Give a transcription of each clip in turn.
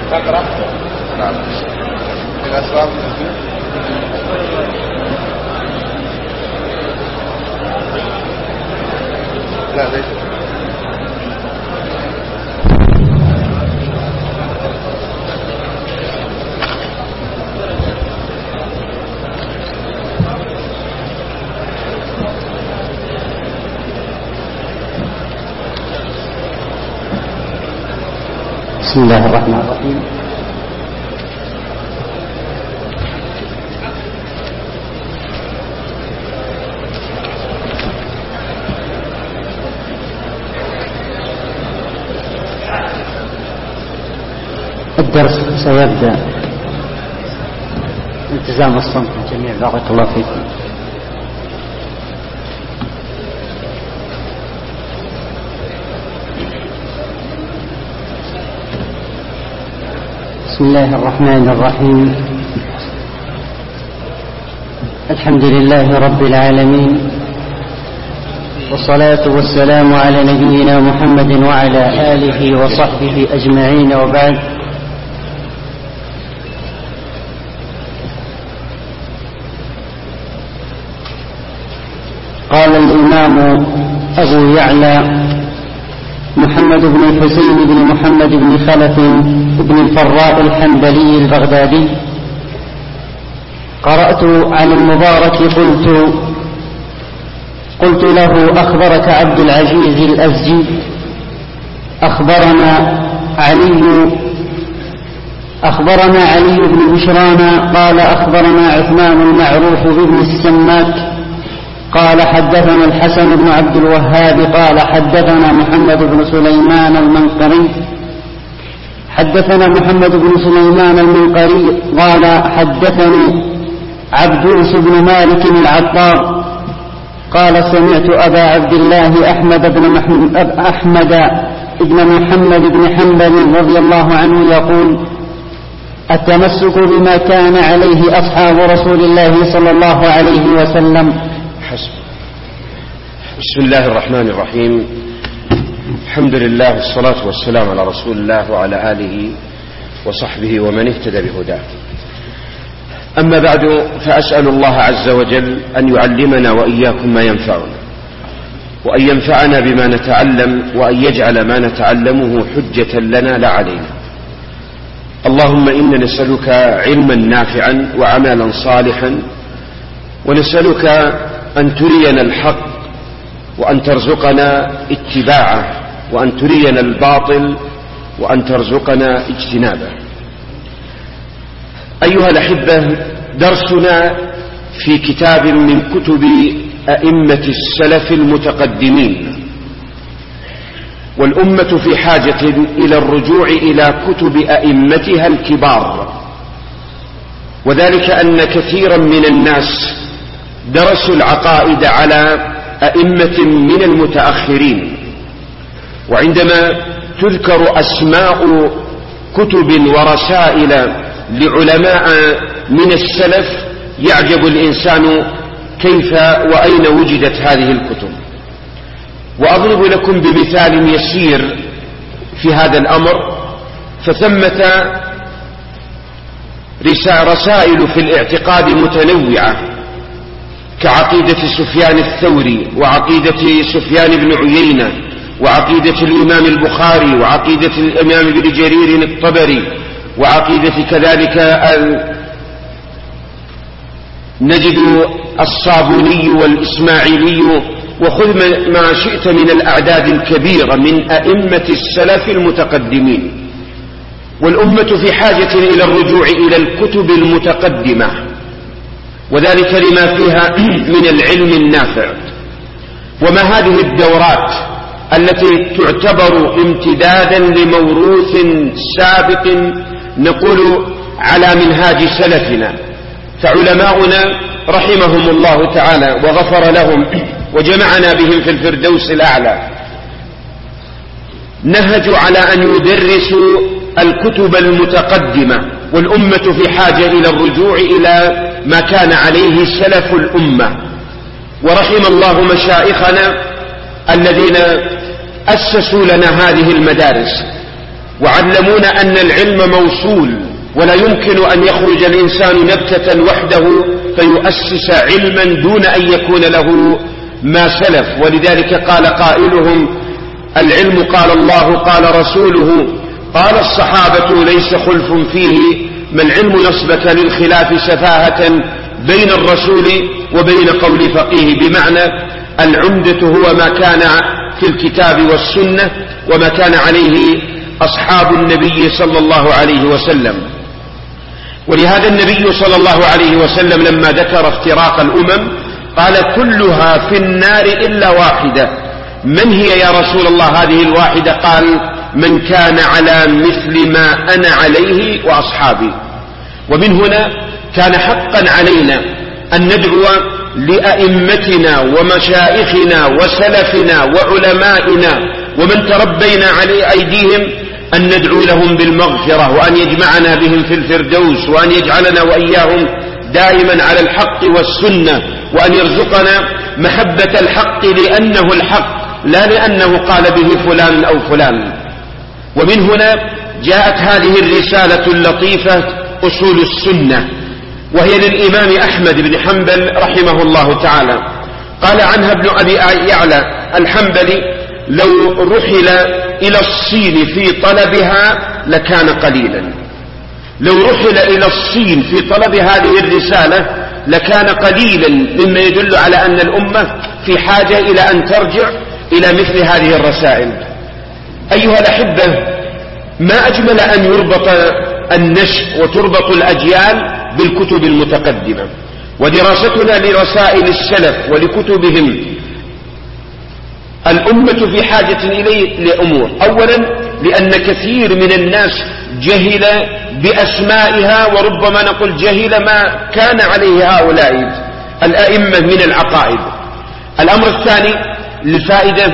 تقرأ؟ نعم. الأسباب لا ليس. بسم الله الرحمن الرحيم. الدرس سيبدأ. التزام الصمت الجميع بارك الله فيكم. بسم الله الرحمن الرحيم. الحمد لله رب العالمين، والصلاة والسلام على نبينا محمد وعلى آله وصحبه أجمعين، وبعد. قال الإمام أبو يعلى محمد بن الحسين بن محمد بن خلف بن الفراء الحنبلي البغدادي: قرأت عن المبارك قلت له: أخبرك عبد العزيز الأزدي؟ أخبرنا علي بن بشران قال: أخبرنا عثمان المعروف بن السماك قال: حدثنا الحسن بن عبد الوهاب قال: حدثنا محمد بن سليمان المنقري قال: حدثني عبدوس بن مالك العطار قال: سمعت أبا عبد الله أحمد بن محمد بن حنبل رضي الله عنه يقول: التمسك بما كان عليه أصحاب رسول الله صلى الله عليه وسلم. بسم الله الرحمن الرحيم. الحمد لله، والصلاة والسلام على رسول الله وعلى آله وصحبه ومن اهتدى بهداه. أما بعد، فأسأل الله عز وجل أن يعلمنا وإياكم ما ينفعنا، وأن ينفعنا بما نتعلم، وأن يجعل ما نتعلمه حجة لنا لا علينا. اللهم إنا نسألك علما نافعا وعملا صالحا، ونسألك أن ترينا الحق وأن ترزقنا اتباعه، وأن ترينا الباطل وأن ترزقنا اجتنابه. أيها الأحبة، درسنا في كتاب من كتب أئمة السلف المتقدمين، والأمة في حاجة إلى الرجوع إلى كتب أئمتها الكبار، وذلك أن كثيرا من الناس درسوا العقائد على أئمة من المتأخرين، وعندما تذكر أسماء كتب ورسائل لعلماء من السلف يعجب الإنسان كيف وأين وجدت هذه الكتب. وأضرب لكم بمثال يسير في هذا الأمر. فثمة رسائل في الاعتقاد متنوعة، كعقيدة سفيان الثوري، وعقيدة سفيان بن عيينة، وعقيدة الإمام البخاري، وعقيدة الإمام ابن جرير الطبري، وعقيدة كذلك نجد الصابوني والإسماعيلي، وخذ ما شئت من الأعداد الكبيرة من أئمة السلف المتقدمين. والأمة في حاجة إلى الرجوع إلى الكتب المتقدمة، وذلك لما فيها من العلم النافع. وما هذه الدورات التي تعتبر امتدادا لموروث سابق نقول على منهاج سلفنا، فعلماؤنا رحمهم الله تعالى وغفر لهم وجمعنا بهم في الفردوس الأعلى نهجوا على أن يدرسوا الكتب المتقدمة، والأمة في حاجة إلى الرجوع إلى ما كان عليه سلف الأمة. ورحم الله مشايخنا الذين أسسوا لنا هذه المدارس، وعلمونا أن العلم موصول، ولا يمكن أن يخرج الإنسان نبتة وحده فيؤسس علما دون أن يكون له ما سلف. ولذلك قال قائلهم: العلم قال الله قال رسوله قال الصحابة ليس خلف فيه، ما العلم نصبك للخلاف سفاهة بين الرسول وبين قول فقيه. بمعنى العمدة هو ما كان في الكتاب والسنة وما كان عليه أصحاب النبي صلى الله عليه وسلم. ولهذا النبي صلى الله عليه وسلم لما ذكر افتراق الأمم قال: كلها في النار إلا واحدة. من هي يا رسول الله هذه الواحدة؟ قال: من كان على مثل ما أنا عليه وأصحابي. ومن هنا كان حقا علينا أن ندعو لأئمتنا ومشايخنا وسلفنا وعلمائنا ومن تربينا على أيديهم أن ندعو لهم بالمغفرة، وأن يجمعنا بهم في الفردوس، وأن يجعلنا وإياهم دائما على الحق والسنة، وأن يرزقنا محبة الحق لأنه الحق لا لأنه قال به فلان أو فلان. ومن هنا جاءت هذه الرسالة اللطيفة أصول السنة، وهي للإمام أحمد بن حنبل رحمه الله تعالى. قال عنها ابن أبي يعلى الحنبلي: لو رحل إلى الصين في طلبها لكان قليلا. لو رحل إلى الصين في طلب هذه الرسالة لكان قليلا، مما يدل على أن الأمة في حاجة إلى أن ترجع إلى مثل هذه الرسائل. أيها الأحبة، ما أجمل أن يربط النشء وتربط الأجيال بالكتب المتقدمة. ودراستنا لرسائل السلف ولكتبهم الأمة في حاجة إليه لأمور: أولا لأن كثير من الناس جهل بأسمائها، وربما نقول جهل ما كان عليه هؤلاء الأئمة من العقائد. الأمر الثاني للفائدة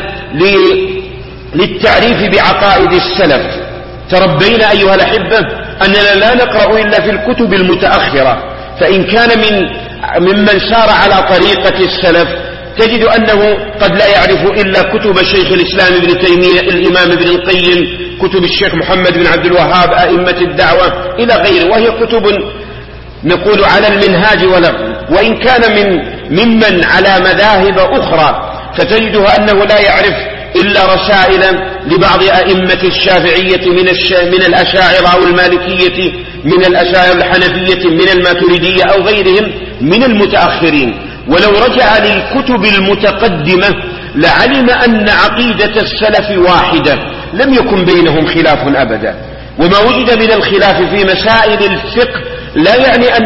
للتعريف بعقائد السلف. تربينا أيها الأحبة أننا لا نقرأ إلا في الكتب المتأخرة، فإن كان ممن سار على طريقة السلف تجد أنه قد لا يعرف إلا كتب شيخ الإسلام ابن تيمية، الإمام ابن القيم، كتب الشيخ محمد بن عبد الوهاب، أئمة الدعوة إلى غيره، وهي كتب نقول على المنهاج وإن كان ممن على مذاهب أخرى فتجدها أنه لا يعرف إلا رسائل لبعض أئمة الشافعية من الأشاعرة أو المالكية، من الأشاعرة الحنفية، من الماتريدية أو غيرهم من المتأخرين. ولو رجع للكتب المتقدمة لعلم أن عقيدة السلف واحدة، لم يكن بينهم خلاف أبدا. وما وجد من الخلاف في مسائل الفقه لا يعني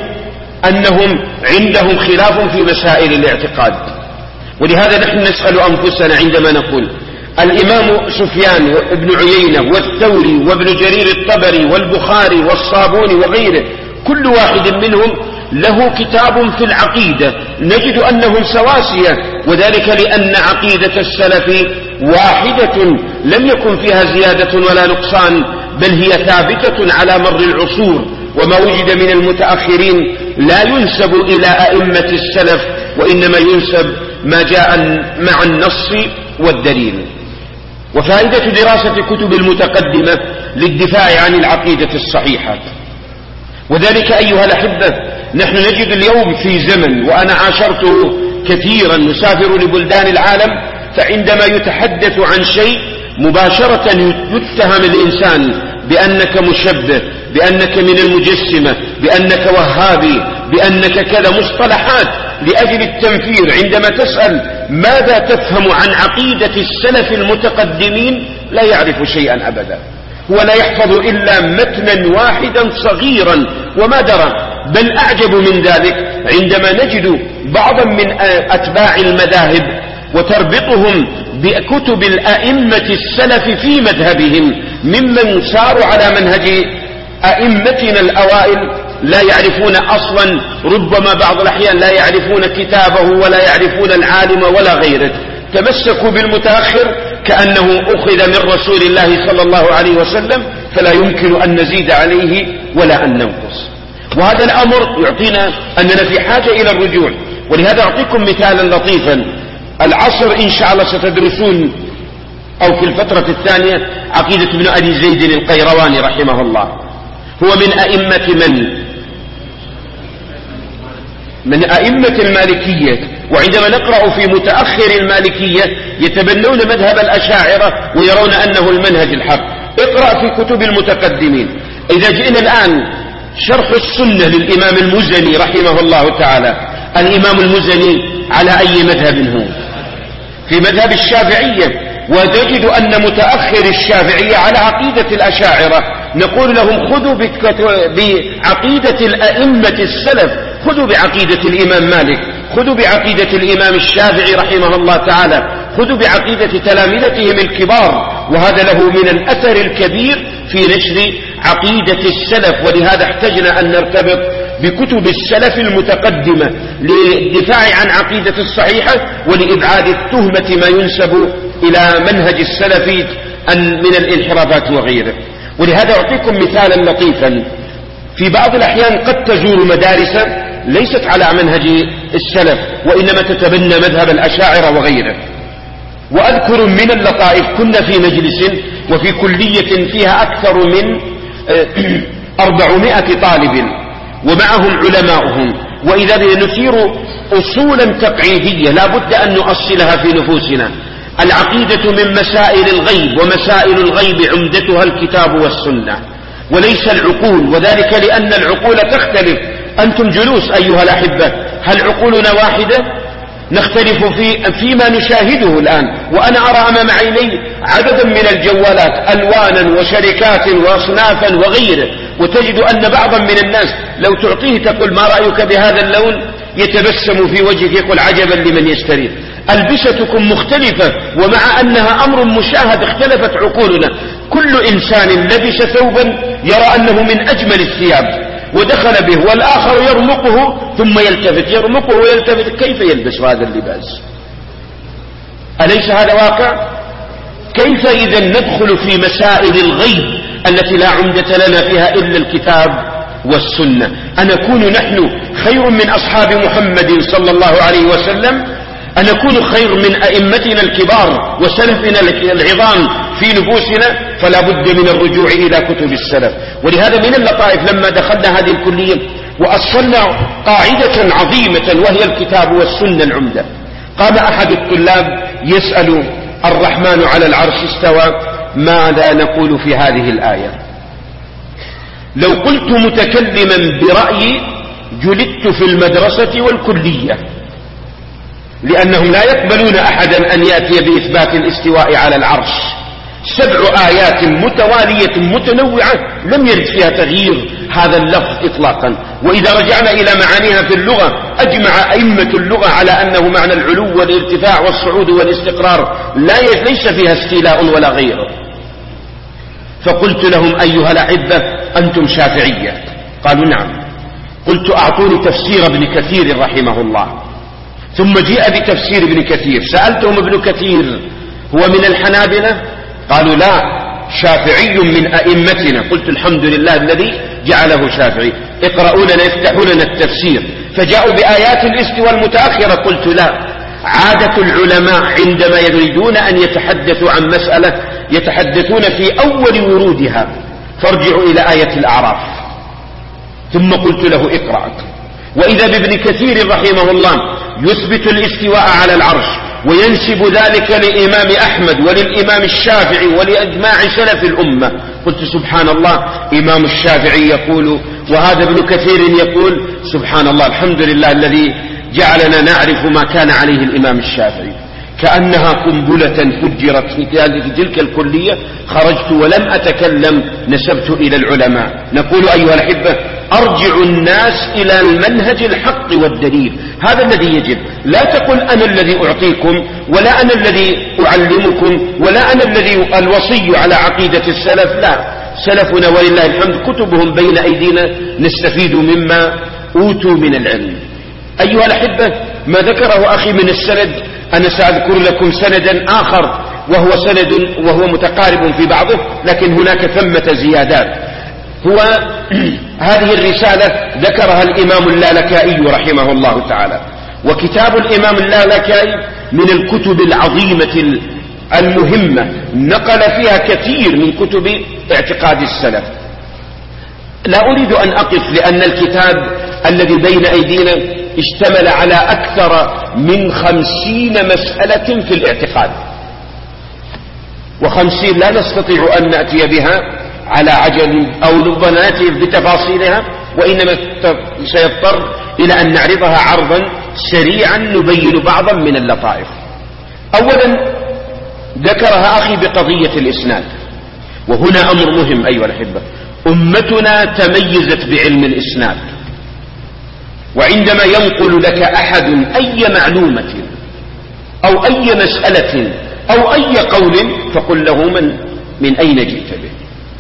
أنهم عندهم خلاف في مسائل الاعتقاد. ولهذا نحن نسأل أنفسنا عندما نقول الإمام سفيان وابن عيينة والثوري وابن جرير الطبري والبخاري والصابوني وغيره، كل واحد منهم له كتاب في العقيدة، نجد أنهم سواسية، وذلك لأن عقيدة السلف واحدة لم يكن فيها زيادة ولا نقصان، بل هي ثابتة على مر العصور. وما وجد من المتأخرين لا ينسب إلى أئمة السلف، وإنما ينسب ما جاء مع النص والدليل. وفائدة دراسة كتب المتقدمة للدفاع عن العقيدة الصحيحة. وذلك أيها الأحبة نحن نجد اليوم في زمن، وأنا عاشرته كثيرا، نسافر لبلدان العالم، فعندما يتحدث عن شيء مباشرة يتهم الإنسان بأنك مشبه، بأنك من المجسمة، بأنك وهابي، بأنك كذا، مصطلحات لأجل التنفير. عندما تسأل ماذا تفهم عن عقيدة السلف المتقدمين لا يعرف شيئا أبدا، هو لا يحفظ إلا متنا واحدا صغيرا وما درى. بل أعجب من ذلك عندما نجد بعضا من أتباع المذاهب وتربطهم بكتب الأئمة السلف في مذهبهم ممن ساروا على منهج أئمتنا الأوائل، لا يعرفون أصلا، ربما بعض الأحيان لا يعرفون كتابه ولا يعرفون العالم ولا غيره. تمسكوا بالمتأخر كأنه أخذ من رسول الله صلى الله عليه وسلم، فلا يمكن أن نزيد عليه ولا أن ننقص. وهذا الأمر يعطينا أننا في حاجة إلى الرجوع. ولهذا أعطيكم مثالا لطيفا. العصر إن شاء الله ستدرسون أو في الفترة الثانية عقيدة ابن أبي زيد القيرواني رحمه الله، هو من أئمة من أئمة المالكية. وعندما نقرأ في متأخر المالكية يتبنون مذهب الأشاعرة ويرون أنه المنهج الحق. اقرأ في كتب المتقدمين. إذا جئنا الآن شرح السنة للإمام المزني رحمه الله تعالى، الإمام المزني على أي مذهب هو؟ في مذهب الشافعية، وتجد أن متأخر الشافعية على عقيدة الأشاعرة. نقول لهم خذوا بعقيدة الأئمة السلف، خذوا بعقيدة الإمام مالك، خذوا بعقيدة الإمام الشافعي رحمه الله تعالى، خذوا بعقيدة تلامذتهم الكبار. وهذا له من الأثر الكبير في نشر عقيدة السلف. ولهذا احتجنا أن نرتبط بكتب السلف المتقدمة للدفاع عن عقيدة الصحيحة ولإبعاد التهمة ما ينسب إلى منهج السلف من الانحرافات وغيره. ولهذا أعطيكم مثالا لطيفا. في بعض الأحيان قد تزور مدارس ليست على منهج السلف وإنما تتبنى مذهب الأشاعرة وغيره. وأذكر من اللطائف، كنا في مجلس وفي كلية فيها أكثر من 400 طالب ومعهم علماؤهم، وإذا نثير أصولا تقعيدية لا بد أن نؤصلها في نفوسنا. العقيدة من مسائل الغيب، ومسائل الغيب عمدتها الكتاب والسنة وليس العقول، وذلك لأن العقول تختلف. أنتم جلوس أيها الأحبة، هل عقولنا واحدة؟ نختلف فيما نشاهده الآن. وأنا أرى أمام عيني عددا من الجوالات ألوانا وشركات وأصنافا وغيره، وتجد أن بعضا من الناس لو تعطيه تقول ما رأيك بهذا اللون يتبسم في وجهك يقول عجبا لمن يشتريه. ألبستكم مختلفة، ومع أنها أمر مشاهد اختلفت عقولنا. كل إنسان لبس ثوبا يرى أنه من أجمل الثياب ودخل به، والآخر يرمقه ثم يلتفت، يرمقه ويلتفت، كيف يلبس هذا اللباس؟ أليس هذا واقع؟ كيف إذا ندخل في مسائل الغيب التي لا عمدة لنا فيها إلا الكتاب والسنة؟ أنكون نحن خير من أصحاب محمد صلى الله عليه وسلم؟ أنكون خير من أئمتنا الكبار وسلفنا العظام في نفوسنا؟ فلا بد من الرجوع إلى كتب السلف. ولهذا من اللطائف لما دخلنا هذه الكلية وأصلنا قاعدة عظيمة وهي الكتاب والسنة العمدة، قام أحد الطلاب يسأل الرحمن على العرش استوى، ماذا نقول في هذه الآية؟ لو قلت متكلما برأيي جلدت في المدرسة والكلية، لأنهم لا يقبلون أحدا أن يأتي بإثبات الاستواء على العرش. 7 آيات متوالية متنوعة لم يرد فيها تغيير هذا اللفظ إطلاقا. وإذا رجعنا إلى معانيها في اللغة أجمع أئمة اللغة على أنه معنى العلو والارتفاع والصعود والاستقرار، ليس فيها استيلاء ولا غيره. فقلت لهم أيها الأحبة أنتم شافعية؟ قالوا نعم. قلت أعطوني تفسير ابن كثير رحمه الله. ثم جاء بتفسير ابن كثير، سألتهم ابن كثير هو من الحنابلة؟ قالوا لا، شافعي من أئمتنا. قلت الحمد لله الذي جعله شافعي، اقرأوا لنا افتحوا لنا التفسير. فجاءوا بآيات الاستواء المتأخرة. قلت لا، عادة العلماء عندما يريدون أن يتحدثوا عن مسألة يتحدثون في أول ورودها، فارجعوا إلى آية الأعراف. ثم قلت له اقرأ. وإذا بابن كثير رحمه الله يثبت الاستواء على العرش وينسب ذلك للإمام أحمد وللإمام الشافعي ولإجماع سلف الأمة. قلت سبحان الله، إمام الشافعي يقول وهذا ابن كثير يقول، سبحان الله، الحمد لله الذي جعلنا نعرف ما كان عليه الإمام الشافعي. كأنها قنبلة فجرت في تلك الكلية، خرجت ولم أتكلم، نسبت إلى العلماء. نقول أيها الأحبة أرجع الناس إلى المنهج الحق والدليل، هذا الذي يجب. لا تقل أنا الذي أعطيكم، ولا أنا الذي أعلمكم، ولا أنا الذي الوصي على عقيدة السلف. لا، سلفنا ولله الحمد كتبهم بين أيدينا، نستفيد مما أوتوا من العلم. أيها الأحبة، ما ذكره أخي من السند أنا سأذكر لكم سندا آخر وهو متقارب في بعضه، لكن هناك ثمة زيادات. هو هذه الرسالة ذكرها الإمام اللالكائي رحمه الله تعالى. وكتاب الإمام اللالكائي من الكتب العظيمة المهمة نقل فيها كثير من كتب اعتقاد السلف. لا أريد أن أقف لأن الكتاب الذي بين أيدينا اشتمل على أكثر من 50 مسألة في الاعتقاد، و50 لا نستطيع أن نأتي بها على عجل أو ربما نأتي بتفاصيلها، وإنما سيضطر إلى أن نعرضها عرضا سريعا نبين بعضا من اللطائف. أولا ذكرها أخي بقضية الإسناد، وهنا أمر مهم أيها الأحبة. أمتنا تميزت بعلم الإسناد، وعندما ينقل لك أحد أي معلومة أو أي مسألة أو أي قول فقل له من أين جئت به.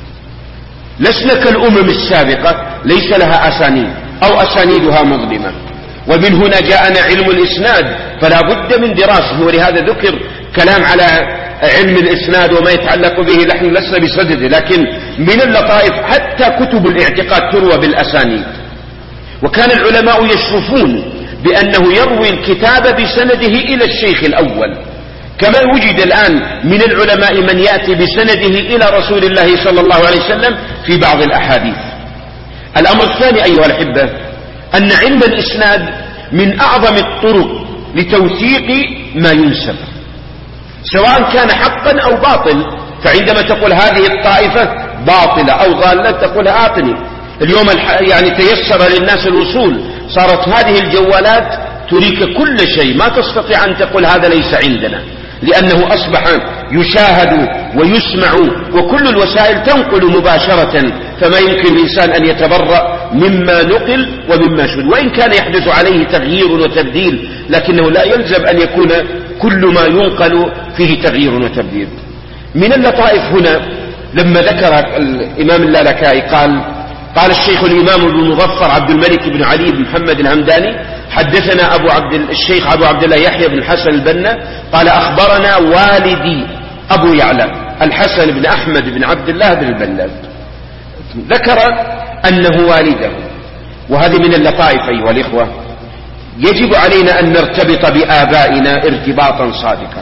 لسنا كالأمم السابقة ليس لها أسانيد أو أسانيدها مظلمة، ومن هنا جاءنا علم الإسناد فلا بد من دراسه. ولهذا ذكر كلام على علم الإسناد وما يتعلق به، نحن لسنا بصدده، لكن من اللطائف حتى كتب الاعتقاد تروى بالأسانيد. وكان العلماء يشرفون بأنه يروي الكتاب بسنده إلى الشيخ الأول، كما وجد الآن من العلماء من يأتي بسنده إلى رسول الله صلى الله عليه وسلم في بعض الأحاديث. الأمر الثاني أيها الأحبة أن علم الإسناد من أعظم الطرق لتوثيق ما ينسب، سواء كان حقا أو باطل. فعندما تقول هذه الطائفة باطلة أو ضالة تقول آتني. اليوم يعني تيسر للناس الوصول، صارت هذه الجوالات تريك كل شيء، ما تستطيع أن تقول هذا ليس عندنا، لأنه أصبح يشاهد ويسمع وكل الوسائل تنقل مباشرة، فما يمكن الإنسان أن يتبرأ مما نقل ومما شد، وإن كان يحدث عليه تغيير وتبديل، لكنه لا يلزم أن يكون كل ما ينقل فيه تغيير وتبديل. من اللطائف هنا لما ذكر الإمام اللالكائي قال الشيخ الإمام ابن مظفر عبد الملك بن علي بن محمد الهمداني حدثنا الشيخ أبو عبد الله يحيى بن الحسن البنا قال أخبرنا والدي أبو يعلى الحسن بن أحمد بن عبد الله بن البنا، ذكر أنه والده. وهذه من اللطائف أيها الإخوة، يجب علينا أن نرتبط بآبائنا ارتباطا صادقا،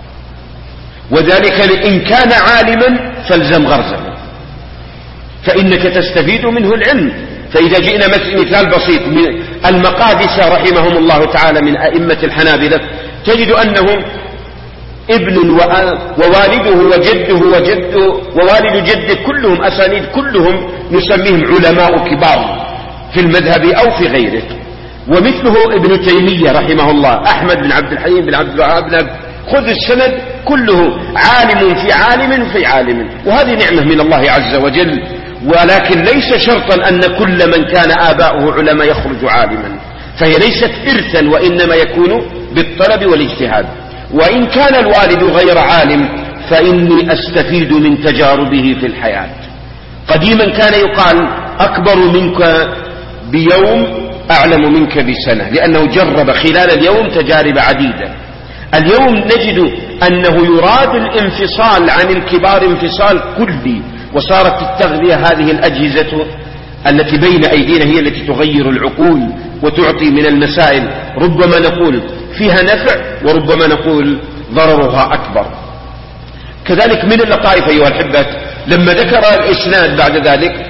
وذلك إن كان عالما فالزم غرزه، فإنك تستفيد منه العلم. فإذا جئنا مثال بسيط من المقادسة رحمهم الله تعالى من أئمة الحنابلة، تجد أنهم ابن ووالده وجده ووالد جده كلهم أسانيد، كلهم نسميهم علماء كبار في المذهب أو في غيره. ومثله ابن تيمية رحمه الله، أحمد بن عبد الحليم بن عبد الوهاب، خذ السند كله عالم في عالم في عالم، وهذه نعمة من الله عز وجل. ولكن ليس شرطا أن كل من كان آباؤه علماء يخرج عالما، فهي ليست إرثا، وإنما يكون بالطلب والاجتهاد. وإن كان الوالد غير عالم فإني أستفيد من تجاربه في الحياة. قديما كان يقال أكبر منك بيوم أعلم منك بسنة، لأنه جرب خلال اليوم تجارب عديدة. اليوم نجد أنه يراد الانفصال عن الكبار انفصال كلي، وصارت التغذية هذه الأجهزة التي بين أيدينا هي التي تغير العقول وتعطي من المسائل ربما نقول فيها نفع وربما نقول ضررها أكبر. كذلك من اللطائف أيها الأحبة لما ذكر الإسناد بعد ذلك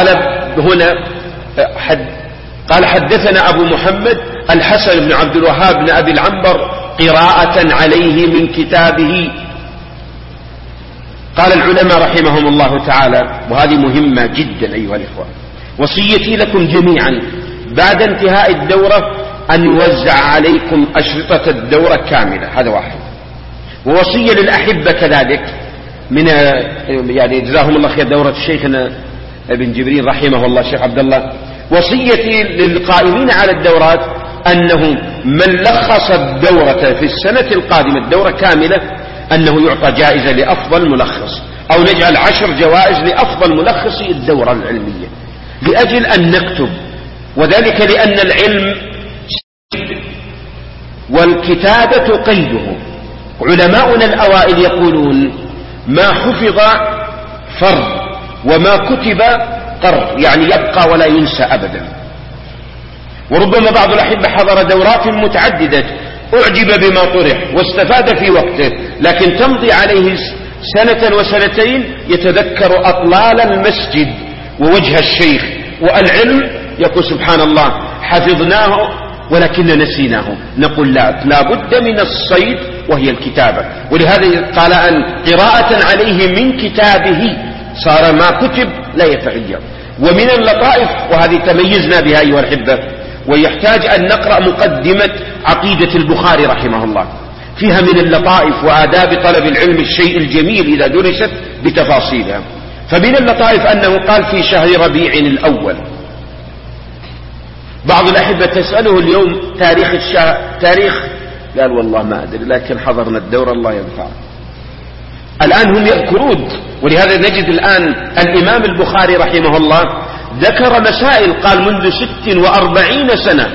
قال حدثنا أبو محمد الحسن بن عبد الوهاب بن أبي العنبر قراءة عليه من كتابه. قال العلماء رحمهم الله تعالى، وهذه مهمة جدا أيها الإخوة، وصيتي لكم جميعا بعد انتهاء الدورة أن يوزع عليكم أشرطة الدورة كاملة، هذا واحد. ووصية للأحبة كذلك من يعني جزاهم الله خير دورة شيخنا ابن جبريل رحمه الله الشيخ عبد الله، وصيتي للقائمين على الدورات أنه من لخص الدورة في السنة القادمة الدورة كاملة أنه يعطى جائزة لأفضل ملخص، أو نجعل 10 جوائز لأفضل ملخصي الدورة العلمية، لأجل أن نكتب. وذلك لأن العلم والكتابة قيده. علماؤنا الأوائل يقولون ما حفظ فر وما كتب قر، يعني يبقى ولا ينسى أبدا. وربما بعض الأحبة حضر دورات متعددة أعجب بما طرح واستفاد في وقته، لكن تمضي عليه سنة وسنتين يتذكر أطلال المسجد ووجه الشيخ، والعلم يقول سبحان الله حفظناه ولكن نسيناه. نقول لا بد من الصيد وهي الكتابة. ولهذا قال أن قراءة عليه من كتابه صار ما كتب لا يتغير. ومن اللطائف، وهذه تميزنا بها أيها الأحبة، ويحتاج أن نقرأ مقدمة عقيدة البخاري رحمه الله، فيها من اللطائف وآداب طلب العلم الشيء الجميل إذا درست بتفاصيلها. فمن اللطائف أنه قال في شهر ربيع الأول. بعض الأحبة تسأله اليوم تاريخ الشهر، قال والله ما أدري، لكن حضرنا الدورة الله ينفع. الآن هم يذكرون، ولهذا نجد الآن الإمام البخاري رحمه الله ذكر مسائل قال منذ 46 سنة،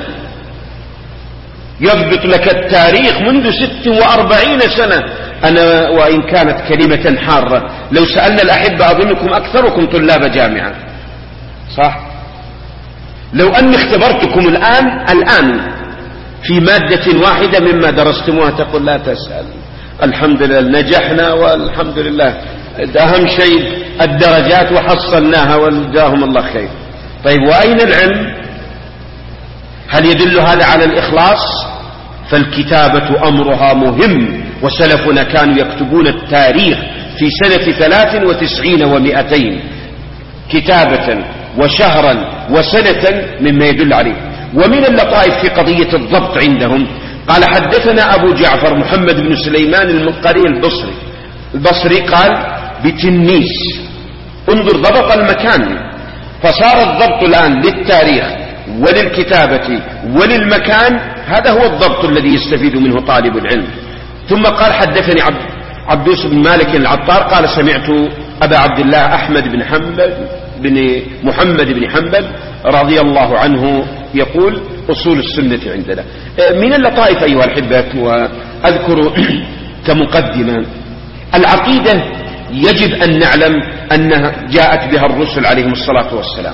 يضبط لك التاريخ منذ 46 سنة. أنا وإن كانت كلمة حارة، لو سألنا الأحبة أظنكم أكثركم طلاب جامعة، صح؟ لو أني اختبرتكم الآن في مادة واحدة مما درستموها تقول لا تسأل، الحمد لله نجحنا والحمد لله، أهم شيء الدرجات وحصلناها وجزاهم الله خير. طيب وأين العلم؟ هل يدل هذا على الإخلاص؟ فالكتابة أمرها مهم، وسلفنا كانوا يكتبون التاريخ في سنة 93 و200 كتابة وشهرا وسنة مما يدل عليه. ومن اللطائف في قضية الضبط عندهم قال حدثنا أبو جعفر محمد بن سليمان المنقري البصري قال بتنيس. انظر ضبط المكان، فصار الضبط الآن للتاريخ وللكتابة وللمكان، هذا هو الضبط الذي يستفيد منه طالب العلم. ثم قال حدثني عبدوس بن مالك العطار قال سمعت أبا عبد الله أحمد بن محمد بن حنبل رضي الله عنه يقول أصول السنة عندنا. من اللطائف أيها الأحبة، وأذكر كمقدمة، العقيدة يجب أن نعلم أنها جاءت بها الرسل عليهم الصلاة والسلام.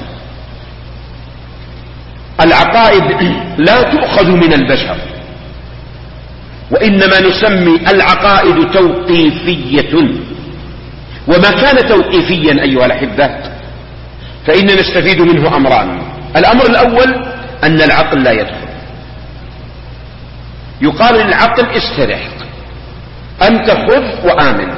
العقائد لا تؤخذ من البشر، وإنما نسمي العقائد توقيفية. وما كان توقيفيا أيها الأحبة فإننا نستفيد منه أمران. الأمر الأول أن العقل لا يدخل. يقال للعقل استرح، أنت خذ وآمن.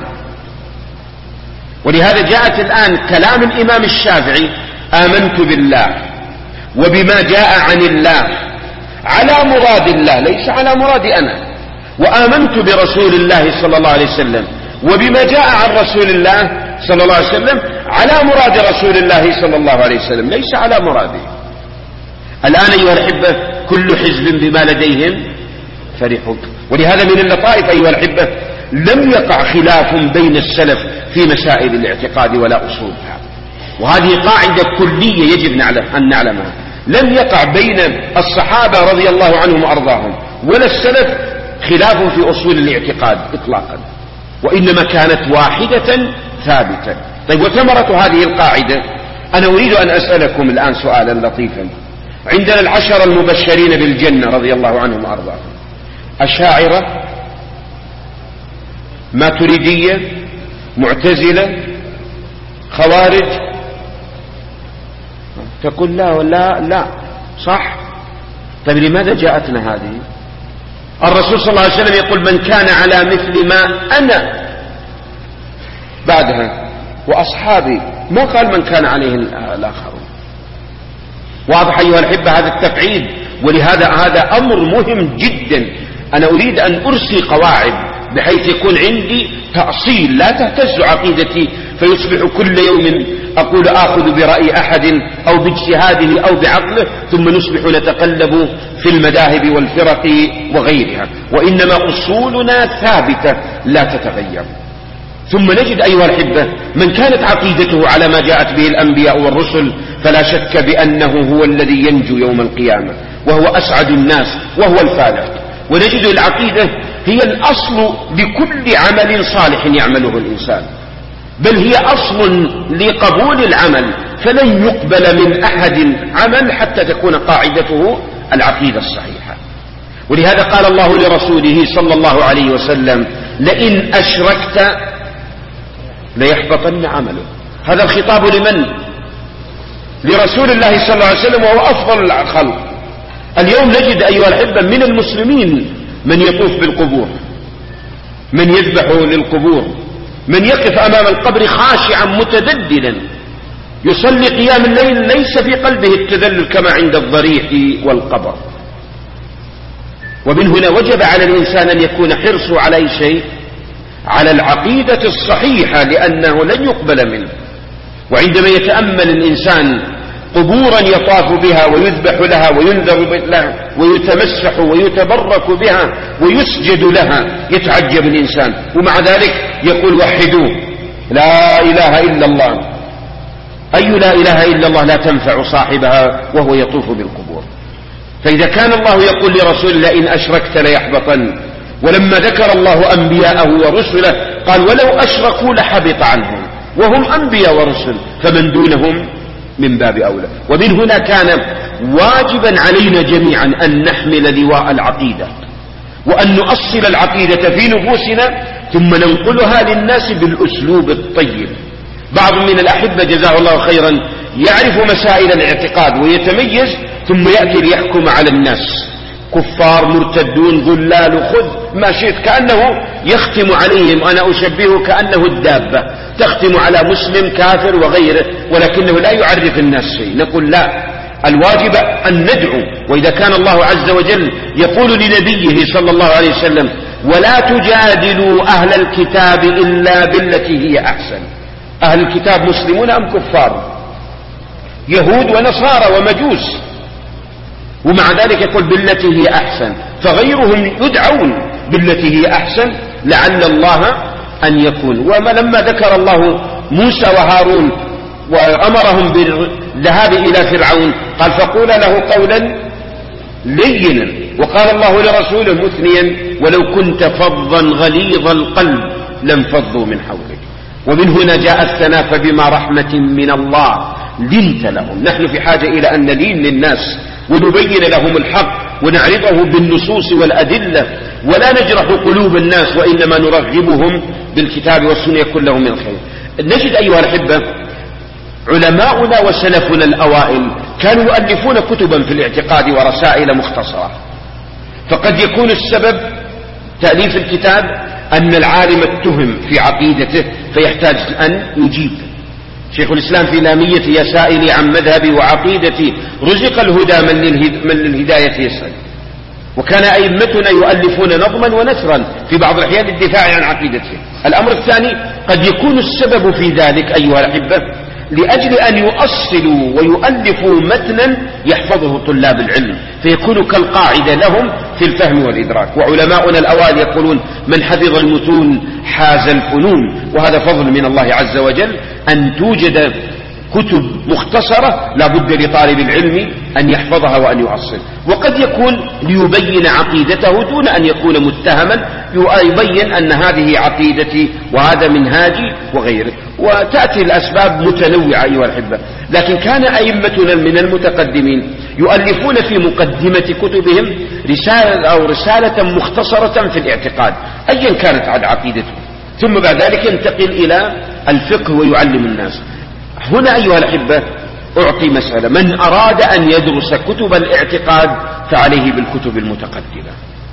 ولهذا جاءت الآن كلام الإمام الشافعي آمنت بالله وبما جاء عن الله على مراد الله ليس على مرادي أنا، وآمنت برسول الله صلى الله عليه وسلم وبما جاء عن رسول الله صلى الله عليه وسلم على مراد رسول الله صلى الله عليه وسلم ليس على مرادي. الآن أيها الأحبة كل حزب بما لديهم فرحون. ولهذا من اللطائف أيها الأحبة لم يقع خلاف بين السلف في مسائل الاعتقاد ولا أصولها، وهذه قاعدة كلية يجب أن نعلمها. لم يقع بين الصحابة رضي الله عنهم وأرضاهم ولا السلف خلاف في أصول الاعتقاد إطلاقا، وإنما كانت واحدة ثابتة. طيب وثمرة هذه القاعدة، أنا أريد أن أسألكم الآن سؤالا لطيفا. عندنا العشر المبشرين بالجنة رضي الله عنهم وأرضاهم، أشاعرة، ماتريدية، معتزلة، خوارج. تقول لا صح. طيب لماذا جاءتنا هذه؟ الرسول صلى الله عليه وسلم يقول من كان على مثل ما أنا بعدها وأصحابي، ما قال من كان عليه الآخرون. واضح أيها الأحبة هذا التقعيد. ولهذا هذا أمر مهم جدا. أنا أريد أن أرسي قواعد بحيث يكون عندي تأصيل، لا تهتز عقيدتي فيصبح كل يوم أقول آخذ برأي أحد أو باجتهاده أو بعقله، ثم نصبح نتقلب في المذاهب والفرق وغيرها. وإنما أصولنا ثابتة لا تتغير. ثم نجد أيها الأحبة من كانت عقيدته على ما جاءت به الأنبياء والرسل فلا شك بأنه هو الذي ينجو يوم القيامة، وهو أسعد الناس وهو الفالح. ونجد العقيدة هي الأصل لكل عمل صالح يعمله الإنسان، بل هي أصل لقبول العمل، فلن يقبل من أحد عمل حتى تكون قاعدته العقيدة الصحيحة. ولهذا قال الله لرسوله صلى الله عليه وسلم لئن أشركت ليحبطن عمله. هذا الخطاب لمن؟ لرسول الله صلى الله عليه وسلم، وهو أفضل الخلق. اليوم نجد أيها الأحبة من المسلمين من يطوف بالقبور، من يذبح للقبور، من يقف أمام القبر خاشعا متذللا يصلي قيام الليل ليس في قلبه التذلل كما عند الضريح والقبر. ومن هنا وجب على الإنسان أن يكون حرصه على أي شيء؟ على العقيدة الصحيحة، لأنه لن يقبل منه. وعندما يتأمل الإنسان قبورا يطاف بها ويذبح لها وينذر لها ويتمسح ويتبرك بها ويسجد لها يتعجب الإنسان، ومع ذلك يقول وحدوه لا إله إلا الله. أي لا إله إلا الله لا تنفع صاحبها وهو يطوف بالقبور. فإذا كان الله يقول لرسول لئن أشركت ليحبطن، ولما ذكر الله أنبياءه ورسله قال ولو أشركوا لحبط عنهم، وهم أنبياء ورسل، فمن دونهم من باب أولى. ومن هنا كان واجبا علينا جميعا أن نحمل لواء العقيدة، وأن نؤصل العقيدة في نفوسنا ثم ننقلها للناس بالأسلوب الطيب. بعض من الأحبة جزاه الله خيرا يعرف مسائل الاعتقاد ويتميز، ثم يأتي ليحكم على الناس كفار مرتدون ضلال خذ ما شئت، كأنه يختم عليهم. أنا أشبهه كأنه الدابة تختم على مسلم كافر وغيره، ولكنه لا يعرف الناس شيء. نقول لا، الواجب أن ندعو. وإذا كان الله عز وجل يقول لنبيه صلى الله عليه وسلم ولا تجادلوا أهل الكتاب إلا بالتي هي أحسن. أهل الكتاب مسلمون أم كفار؟ يهود ونصارى ومجوس، ومع ذلك يقول بالتي هي أحسن، فغيرهم يدعون بالتي هي أحسن لعل الله أن يكون. ولما ذكر الله موسى وهارون وأمرهم بالذهاب إلى فرعون قال فقولا له قولا لينا، وقال الله لرسوله مثنيا ولو كنت فظا غليظ القلب لانفضوا من حولك. ومن هنا جاء الثناء فبما رحمة من الله لنت لهم. نحن في حاجة إلى أن نلين للناس ونبين لهم الحق ونعرضه بالنصوص والأدلة، ولا نجرح قلوب الناس، وإنما نرغبهم بالكتاب والسنة يكون لهم من الخير. نجد أيها الأحبة علماؤنا وسلفنا الأوائل كانوا يؤلفون كتبا في الاعتقاد ورسائل مختصرة، فقد يكون السبب تأليف الكتاب أن العالم اتهم في عقيدته فيحتاج أن يجيب. شيخ الإسلام في لامية يا سائلي عن مذهبي وعقيدتي رزق الهدى من للهداية يسأل. وكان أئمتنا يؤلفون نظما ونثرا في بعض الأحيان للدفاع عن عقيدته. الأمر الثاني قد يكون السبب في ذلك أيها الأحبة لأجل أن يؤصلوا ويؤلفوا متنا يحفظه طلاب العلم فيكون كالقاعدة لهم في الفهم والإدراك. وعلماؤنا الأوائل يقولون من حفظ المتون حاز الفنون، وهذا فضل من الله عز وجل أن توجد كتب مختصرة لا بد لطالب العلم أن يحفظها وأن يؤصل. وقد يكون ليبين عقيدته دون أن يكون متهما، يبين أن هذه عقيدتي وهذا منهاجي وغيره. وتأتي الأسباب متنوعة أيها الأحبة. لكن كان أئمتنا من المتقدمين يؤلفون في مقدمة كتبهم رسالة مختصرة في الاعتقاد أيا كانت عن عقيدته، ثم بعد ذلك ينتقل إلى الفقه ويعلم الناس. هنا أيها الأحبة أعطي مسألة: من أراد أن يدرس كتب الاعتقاد فعليه بالكتب المتقدمة.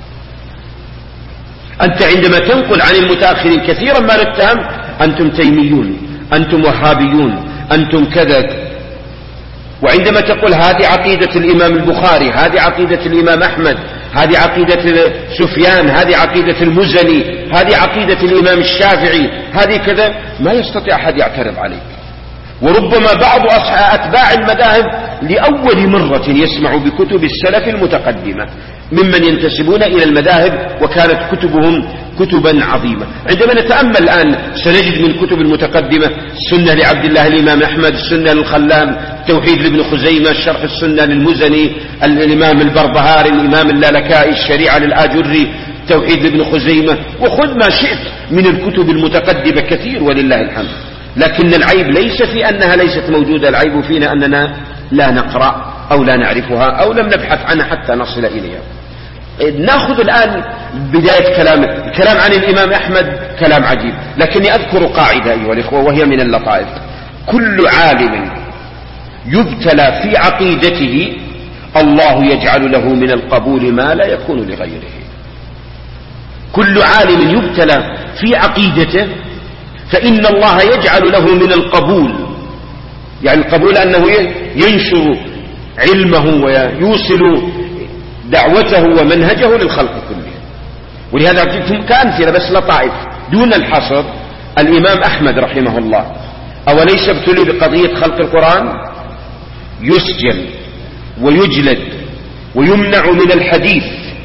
أنت عندما تنقل عن المتأخرين كثيرا ما نتهم أنتم تيميون، أنتم وهابيون، أنتم كذا. وعندما تقول هذه عقيدة الإمام البخاري، هذه عقيدة الإمام أحمد، هذه عقيدة سفيان، هذه عقيدة المزني، هذه عقيدة الإمام الشافعي، هذه كذا، ما يستطيع أحد يعترض عليك. وربما بعض أتباع المذاهب لأول مرة يسمع بكتب السلف المتقدمة ممن ينتسبون إلى المذاهب وكانت كتبهم كتبا عظيمة. عندما نتأمل الآن سنجد من الكتب المتقدمة السنة لعبد الله الإمام أحمد، السنة للخلال، توحيد لابن خزيمة، شرح السنة للمزني، الإمام البربهاري، الإمام اللالكائي، الشريعة للآجري، توحيد لابن خزيمة، وخذ ما شئت من الكتب المتقدمة كثير ولله الحمد. لكن العيب ليس في أنها ليست موجودة، العيب فينا أننا لا نقرأ أو لا نعرفها أو لم نبحث عنها حتى نصل إليها. نأخذ الآن بداية الكلام عن الإمام أحمد كلام عجيب، لكني أذكر قاعدة أيها الإخوة وهي من اللطائف. كل عالم يبتلى في عقيدته الله يجعل له من القبول ما لا يكون لغيره. كل عالم يبتلى في عقيدته فإن الله يجعل له من القبول، يعني القبول أنه ينشر علمه ويوصل دعوته ومنهجه للخلق كله. ولهذا جبتم كأمثلة بس لطائف دون الحصر. الإمام أحمد رحمه الله أوليس ابتلي بقضية خلق القرآن؟ يسجن ويجلد ويمنع من الحديث،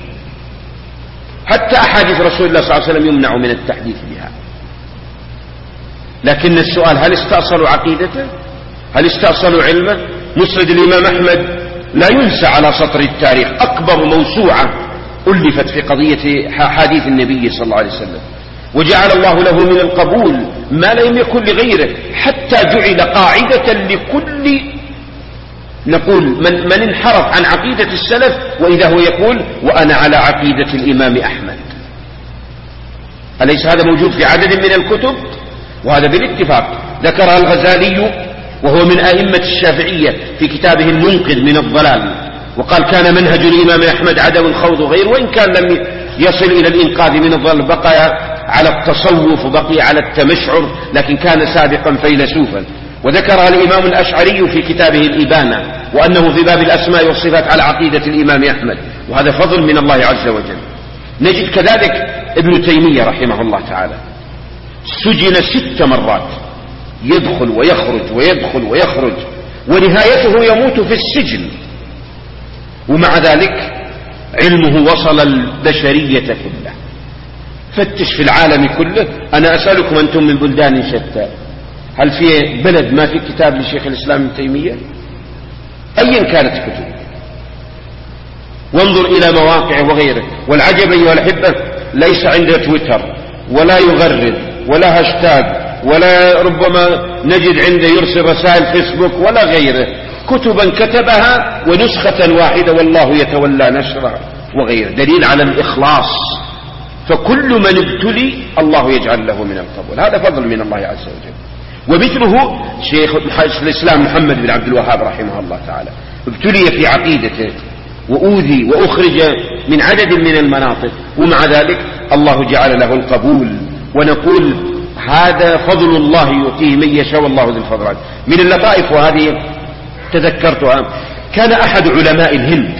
حتى أحاديث رسول الله صلى الله عليه وسلم يمنع من التحديث بها. لكن السؤال هل استأصلوا عقيدته؟ هل استأصلوا علمه؟ مسند الإمام أحمد لا ينسى على سطر التاريخ، أكبر موسوعة ألفت في قضية حديث النبي صلى الله عليه وسلم، وجعل الله له من القبول ما لم يكن لغيره، حتى جعل قاعدة لكل نقول من انحرف عن عقيدة السلف، وإذا هو يقول وأنا على عقيدة الإمام أحمد. أليس هذا موجود في عدد من الكتب؟ وهذا بالاتفاق ذكرها الغزالي وهو من أئمة الشافعية في كتابه المنقذ من الضلال، وقال كان منهج الإمام أحمد عدم الخوض غير، وإن كان لم يصل إلى الإنقاذ من الضلال بقي على التصوف وبقي على التمشعر، لكن كان سابقا فيلسوفا. وذكرها الإمام الأشعري في كتابه الإبانة، وأنه في باب الأسماء والصفات على عقيدة الإمام أحمد، وهذا فضل من الله عز وجل. نجد كذلك ابن تيمية رحمه الله تعالى سجن 6 مرات، يدخل ويخرج ويدخل ويخرج، ونهايته يموت في السجن، ومع ذلك علمه وصل البشرية كلها. فتش في العالم كله. أنا أسألكم أنتم من بلدان شتى، هل في بلد ما في كتاب لشيخ الإسلام ابن تيمية أيا كانت كتب؟ وانظر إلى مواقعه وغيره. والعجب أيها الأحبة ليس عنده تويتر ولا يغرد ولا هاشتاج، ولا ربما نجد عنده يرسل رسائل فيسبوك ولا غيره، كتبا كتبها ونسخة واحدة والله يتولى نشرها وغيره، دليل على الإخلاص. فكل من ابتلي الله يجعل له من القبول، هذا فضل من الله عز وجل. ومثله شيخ الإسلام محمد بن عبد الوهاب رحمه الله تعالى ابتلي في عقيدته وأوذي وأخرج من عدد من المناطق، ومع ذلك الله جعل له القبول. ونقول هذا فضل الله يؤتيه من يشاء والله ذو الفضل. من اللطائف وهذه تذكرتها، كان أحد علماء الهند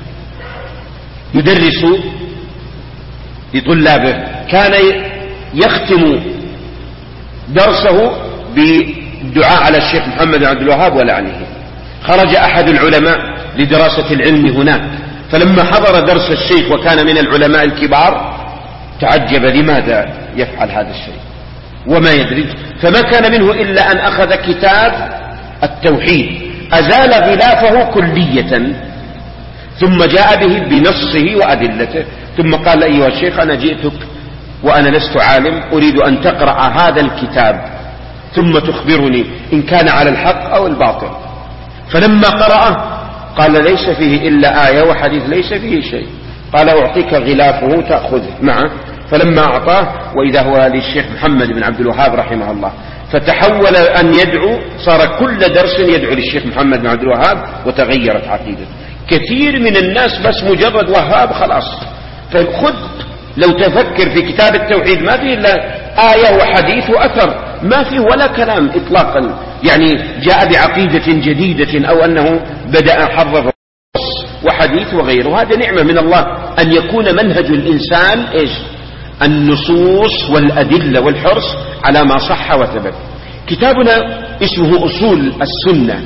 يدرس لطلابه، كان يختم درسه بالدعاء على الشيخ محمد بن عبد الوهاب ولعنه. خرج أحد العلماء لدراسة العلم هناك، فلما حضر درس الشيخ وكان من العلماء الكبار تعجب لماذا يفعل هذا الشيء وما يدري، فما كان منه إلا أن أخذ كتاب التوحيد أزال غلافه كلية، ثم جاء به بنصه وأدلته، ثم قال أيها الشيخ أنا جئتك وأنا لست عالم، أريد أن تقرأ هذا الكتاب ثم تخبرني إن كان على الحق أو الباطل. فلما قرأه قال ليس فيه إلا آية وحديث ليس فيه شيء. قال أعطيك غلافه تأخذه معه. فلما أعطاه وإذا هو للشيخ محمد بن عبد الوهاب رحمه الله، فتحول أن يدعو، صار كل درس يدعو للشيخ محمد بن عبد الوهاب، وتغيرت عقيدته. كثير من الناس بس مجرد وهاب خلاص. فخذ لو تفكر في كتاب التوحيد ما فيه إلا آية وحديث وأثر، ما فيه ولا كلام إطلاقا، يعني جاء بعقيدة جديدة أو أنه بدأ حرف وحديث وغيره. هذا نعمة من الله أن يكون منهج الإنسان إيش؟ النصوص والأدلة والحرص على ما صح وثبت. كتابنا اسمه أصول السنة،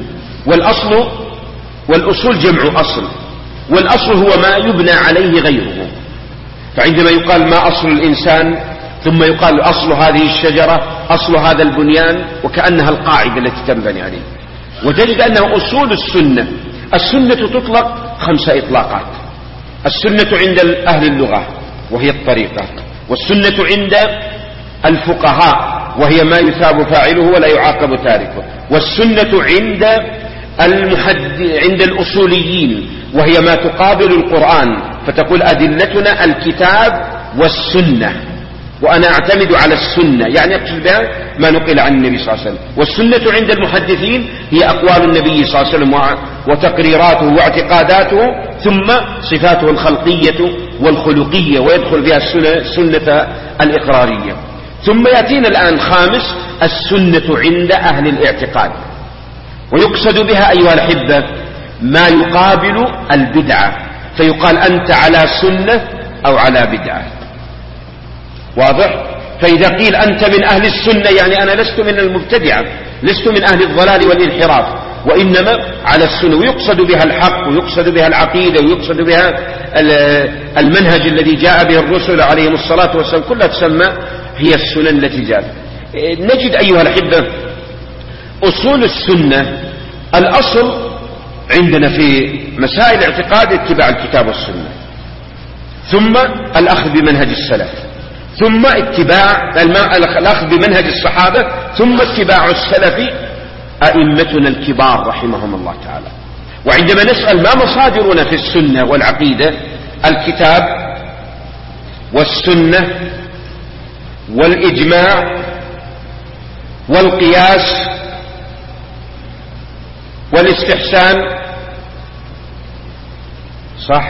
والأصول جمع أصل، والأصل هو ما يبنى عليه غيره. فعندما يقال ما أصل الإنسان ثم يقال أصل هذه الشجرة، أصل هذا البنيان، وكأنها القاعدة التي تنبني عليه. وتجد أنه أصول السنة. السنة تطلق 5 إطلاقات. السنة عند أهل اللغة وهي الطريقة، والسنة عند الفقهاء وهي ما يثاب فاعله ولا يعاقب تاركه، والسنة عند الأصوليين وهي ما تقابل القرآن فتقول أدلتنا الكتاب والسنة، وأنا أعتمد على السنة، يعني أقصد بها ما نقل عن النبي صلى الله عليه وسلم. والسنة عند المحدثين هي أقوال النبي صلى الله عليه وسلم وتقريراته واعتقاداته، ثم صفاته الخلقية والخلقية، ويدخل بها السنة الإقرارية. ثم يأتينا الآن خامس، السنة عند أهل الاعتقاد، ويقصد بها أيها الأحبة ما يقابل البدعة، فيقال أنت على سنة أو على بدعة. واضح؟ فإذا قيل أنت من أهل السنة يعني أنا لست من المبتدعة، لست من أهل الضلال والانحراف، وإنما على السنة، ويقصد بها الحق، ويقصد بها العقيدة، ويقصد بها المنهج الذي جاء به الرسل عليهم الصلاة والسلام، كلها تسمى هي السنن التي جاءت. نجد أيها الأحبة أصول السنة، الأصل عندنا في مسائل الاعتقاد اتباع الكتاب والسنة، ثم الأخذ بمنهج السلف، ثم اتباع الأخذ بمنهج الصحابة، ثم اتباع السلف أئمتنا الكبار رحمهم الله تعالى. وعندما نسأل ما مصادرنا في السنة والعقيدة، الكتاب والسنة والإجماع والقياس والاستحسان، صح؟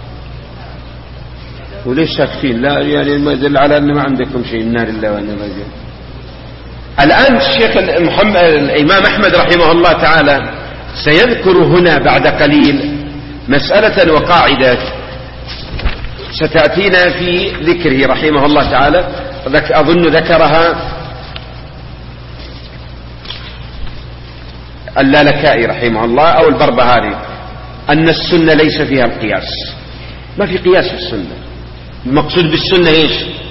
وليش ساكتين؟ لا يعني ما يدل على أن ما عندكم شيء. النار الله وأنا راجعون. الآن الشيخ الإمام أحمد رحمه الله تعالى سيذكر هنا بعد قليل مسألة وقاعدة ستأتينا في ذكره رحمه الله تعالى، أظن ذكرها اللالكائي رحمه الله أو البربهاري، أن السنة ليس فيها القياس، ما في قياس في السنة. المقصود بالسنة إيش؟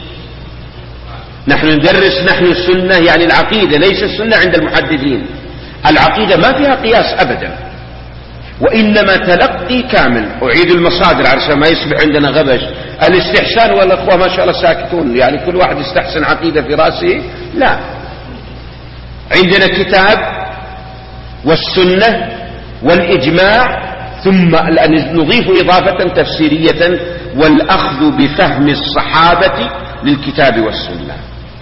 نحن ندرس نحن السنة يعني العقيدة، ليس السنة عند المحدثين. العقيدة ما فيها قياس أبدا، وإنما تلقي كامل. أعيد المصادر عشان ما يصبح عندنا غبش. الاستحسان والأخوة ما شاء الله ساكتون، يعني كل واحد يستحسن عقيدة في رأسه، لا، عندنا كتاب والسنة والإجماع، ثم نضيف إضافة تفسيرية، والأخذ بفهم الصحابة للكتاب والسنة،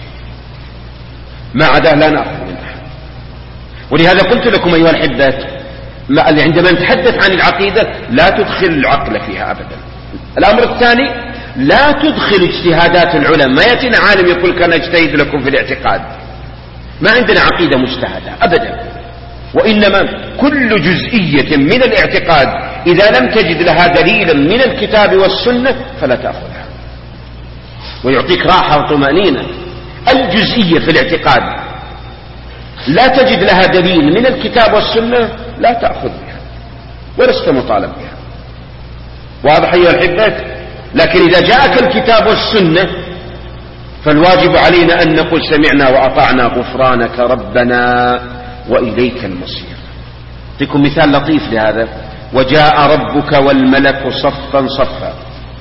ما عداه لا نأخذ منها. ولهذا قلت لكم أيها الأحبة عندما نتحدث عن العقيدة لا تدخل العقل فيها أبدا. الأمر الثاني، لا تدخل اجتهادات العلماء. ما يأتينا عالم يقول كان اجتهد لكم في الاعتقاد، ما عندنا عقيدة مجتهدة أبدا، وإنما كل جزئية من الاعتقاد إذا لم تجد لها دليلا من الكتاب والسنة فلا تأخذها، ويعطيك راحة وطمأنينة. الجزئية في الاعتقاد لا تجد لها دليل من الكتاب والسنة لا تأخذ بها ولست مطالب بها. واضح أيها الأحبة؟ لكن إذا جاءك الكتاب والسنة فالواجب علينا أن نقول سمعنا وأطعنا غفرانك ربنا وإليك المصير. أعطيكم مثال لطيف لهذا: وجاء ربك والملك صفا صفا.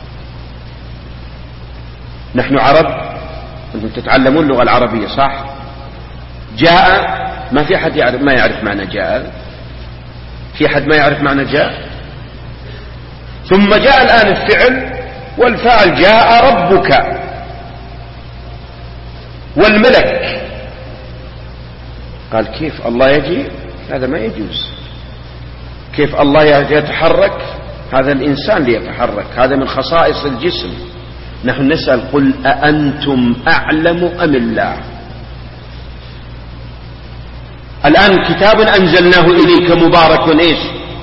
نحن عرب، أنتم تتعلمون اللغة العربية صح؟ جاء ما في أحد ما يعرف معنى جاء، في أحد ما يعرف معنى جاء؟ ثم جاء الآن الفعل والفاعل، جاء ربك والملك. قال كيف الله يجي؟ هذا ما يجوز. كيف الله يتحرك؟ هذا الإنسان ليتحرك، هذا من خصائص الجسم. نحن نسأل قل أأنتم أعلم أم الله؟ الآن كتاب أنزلناه إليك مبارك إيش؟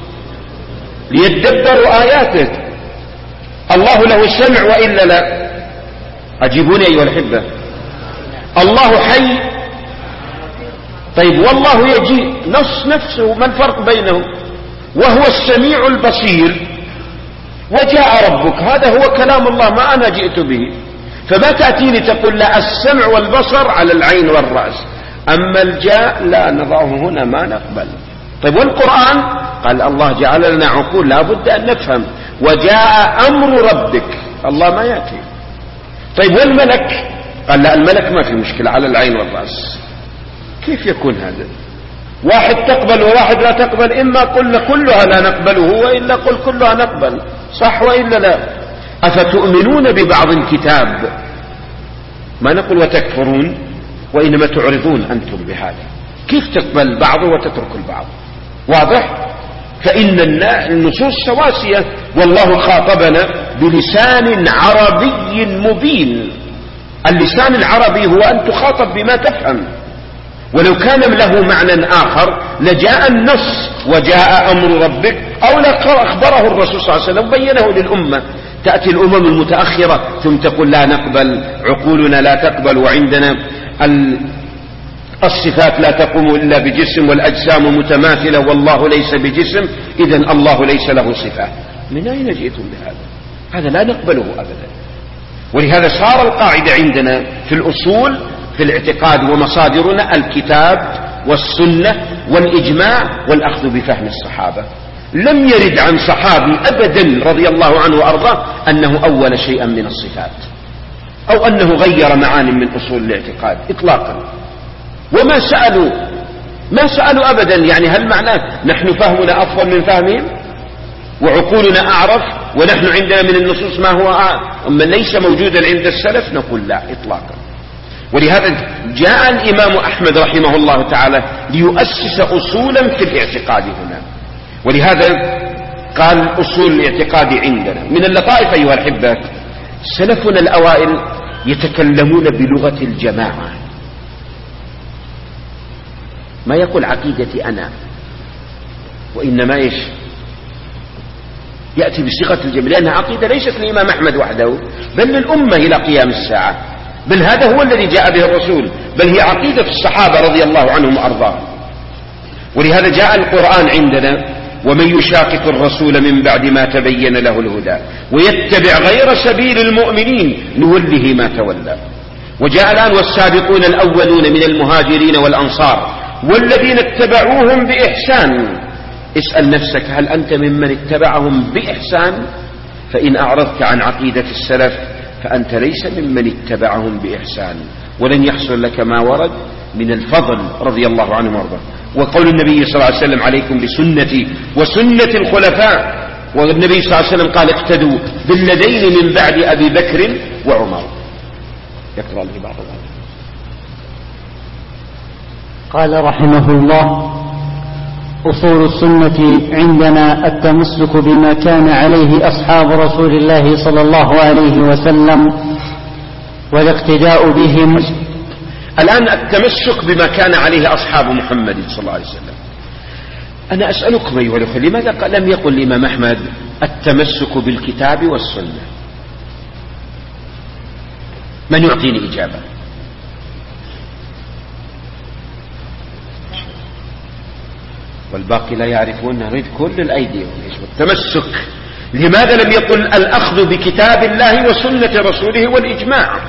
ليدبروا آياته. الله له السمع وإلا لا؟ أجيبوني أيها الأحبة. الله حي، طيب والله يجي نفسه، ما الفرق بينهم؟ وهو السميع البصير. وجاء ربك، هذا هو كلام الله، ما أنا جئت به. فما تأتيني تقول لا السمع والبصر على العين والرأس، أما الجاء لا نضعه هنا ما نقبل. طيب والقرآن؟ قال الله جعل لنا عقول لا بد أن نفهم. وجاء أمر ربك، الله ما يأتي. طيب والملك؟ قال لا الملك ما في مشكلة على العين والرأس. كيف يكون هذا؟ واحد تقبل وواحد لا تقبل. إما قلنا كلها لا نقبله، وإلا قل كلها نقبل، صح وإلا لا؟ أفتؤمنون ببعض الكتاب، ما نقول وتكفرون، وإنما تعرضون أنتم بهذا. كيف تقبل بعضه وتترك البعض؟ واضح؟ فإن النصوص سواسية، والله خاطبنا بلسان عربي مبين. اللسان العربي هو أن تخاطب بما تفهم، ولو كان له معنى آخر لجاء النص وجاء أمر ربك، أو أخبره الرسول صلى الله عليه وسلم بينه للأمة. تأتي الأمم المتأخرة ثم تقول لا نقبل، عقولنا لا تقبل، وعندنا الصفات لا تقوم إلا بجسم، والأجسام متماثلة والله ليس بجسم، إذن الله ليس له صفات. من أين جئتم بهذا؟ هذا لا نقبله أبدا. ولهذا صار القاعدة عندنا في الأصول في الاعتقاد ومصادرنا الكتاب والسنة والإجماع والأخذ بفهم الصحابة. لم يرد عن صحابي أبدا رضي الله عنه وأرضاه أنه أول شيئا من الصفات، أو أنه غير معان من أصول الاعتقاد إطلاقا. وما سألوا أبدا. يعني هل معناه نحن فهمنا أفضل من فهمهم وعقولنا أعرف ونحن عندنا من النصوص ما هو ليس موجودا عند السلف؟ نقول لا إطلاقا. ولهذا جاء الإمام أحمد رحمه الله تعالى ليؤسس أصولا في الاعتقاد هنا. ولهذا قال أصول الاعتقاد عندنا من اللطائف أيها الأحبة، سلفنا الأوائل يتكلمون بلغة الجماعة، ما يقول عقيدتي أنا، وإنما يأتي بصيغة الجمع، لأنها عقيدة ليست للإمام أحمد وحده بل للأمة إلى قيام الساعة، بل هذا هو الذي جاء به الرسول، بل هي عقيدة الصحابة رضي الله عنهم وأرضاهم. ولهذا جاء القرآن عندنا ومن يشاقق الرسول من بعد ما تبين له الهدى ويتبع غير سبيل المؤمنين نوله ما تولى. وجاء الآن والسابقون الأولون من المهاجرين والأنصار والذين اتبعوهم بإحسان. اسأل نفسك هل أنت ممن اتبعهم بإحسان؟ فإن أعرضت عن عقيدة السلف فأنت ليس ممن اتبعهم بإحسان، ولن يحصل لك ما ورد من الفضل رضي الله عنهم وارضاهم. وقول النبي صلى الله عليه وسلم عليكم بسنتي وسنة الخلفاء، والنبي صلى الله عليه وسلم قال اقتدوا بالذين من بعد أبي بكر وعمر. يقرأ لي بعض الآيات. قال رحمه الله: أصول السنة عندنا التمسك بما كان عليه أصحاب رسول الله صلى الله عليه وسلم والاقتداء بهم. الآن التمسك بما كان عليه أصحاب محمد صلى الله عليه وسلم. أنا أسألكم أيها الأخوة، لماذا لم يقل الإمام أحمد التمسك بالكتاب والسنة؟ من يعطيني إجابة؟ والباقي لا يعرفون. نريد كل الأيدي التمسك. لماذا لم يقل الأخذ بكتاب الله وسنة رسوله والإجماع؟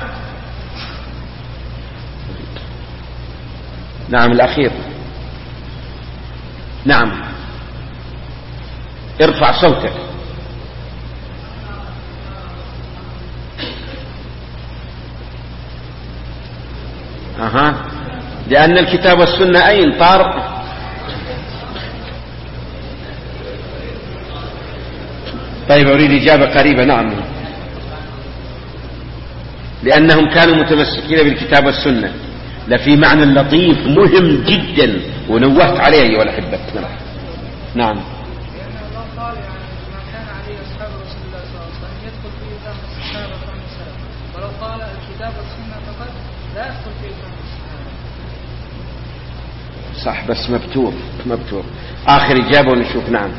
نعم الأخير. نعم ارفع صوتك. لأن الكتاب والسنة أين طارق؟ طيب أريد إجابة قريبة. نعم، لأنهم كانوا متمسكين بالكتاب والسنة. لفي معنى لطيف مهم جدا ونوهت عليه أيها الأحبة. نعم. لأن الله قال ما كان عليه أصحاب رسول الله صلى الله عليه وسلم يدخل فيه فهم الصحابة وفهم السلف، ولو قال الكتاب والسنة فقط لا يدخل فيه فهم الصحابة. صح، بس مبتور. آخر إجابة ونشوف. نعم.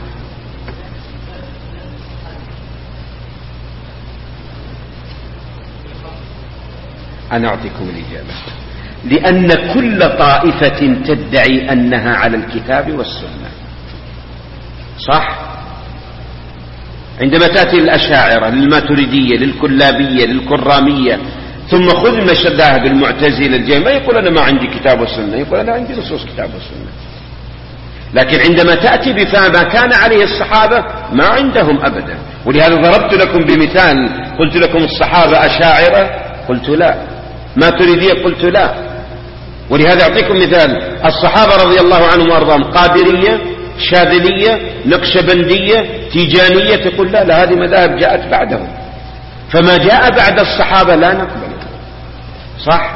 أنا أعطيكم الإجابة. لأن كل طائفة تدعي أنها على الكتاب والسنة. صح؟ عندما تأتي الأشاعرة للماتريدية للكلابية للكرامية ثم خذ المذاهب المعتزلة الجهمية، ما يقول أنا ما عندي كتاب والسنة، يقول أنا عندي نصوص كتاب والسنة. لكن عندما تأتي بفهم ما كان عليه الصحابة ما عندهم أبدا. ولهذا ضربت لكم بمثال، قلت لكم الصحابة أشاعرة، قلت لا. ماتريدية، قلت لا. ولهذا أعطيكم مثال، الصحابة رضي الله عنهم وأرضاهم قادرية، شاذلية، نقشبندية، تيجانية، تقول لا هذه مذاهب جاءت بعدهم. فما جاء بعد الصحابة لا نقبله. صح؟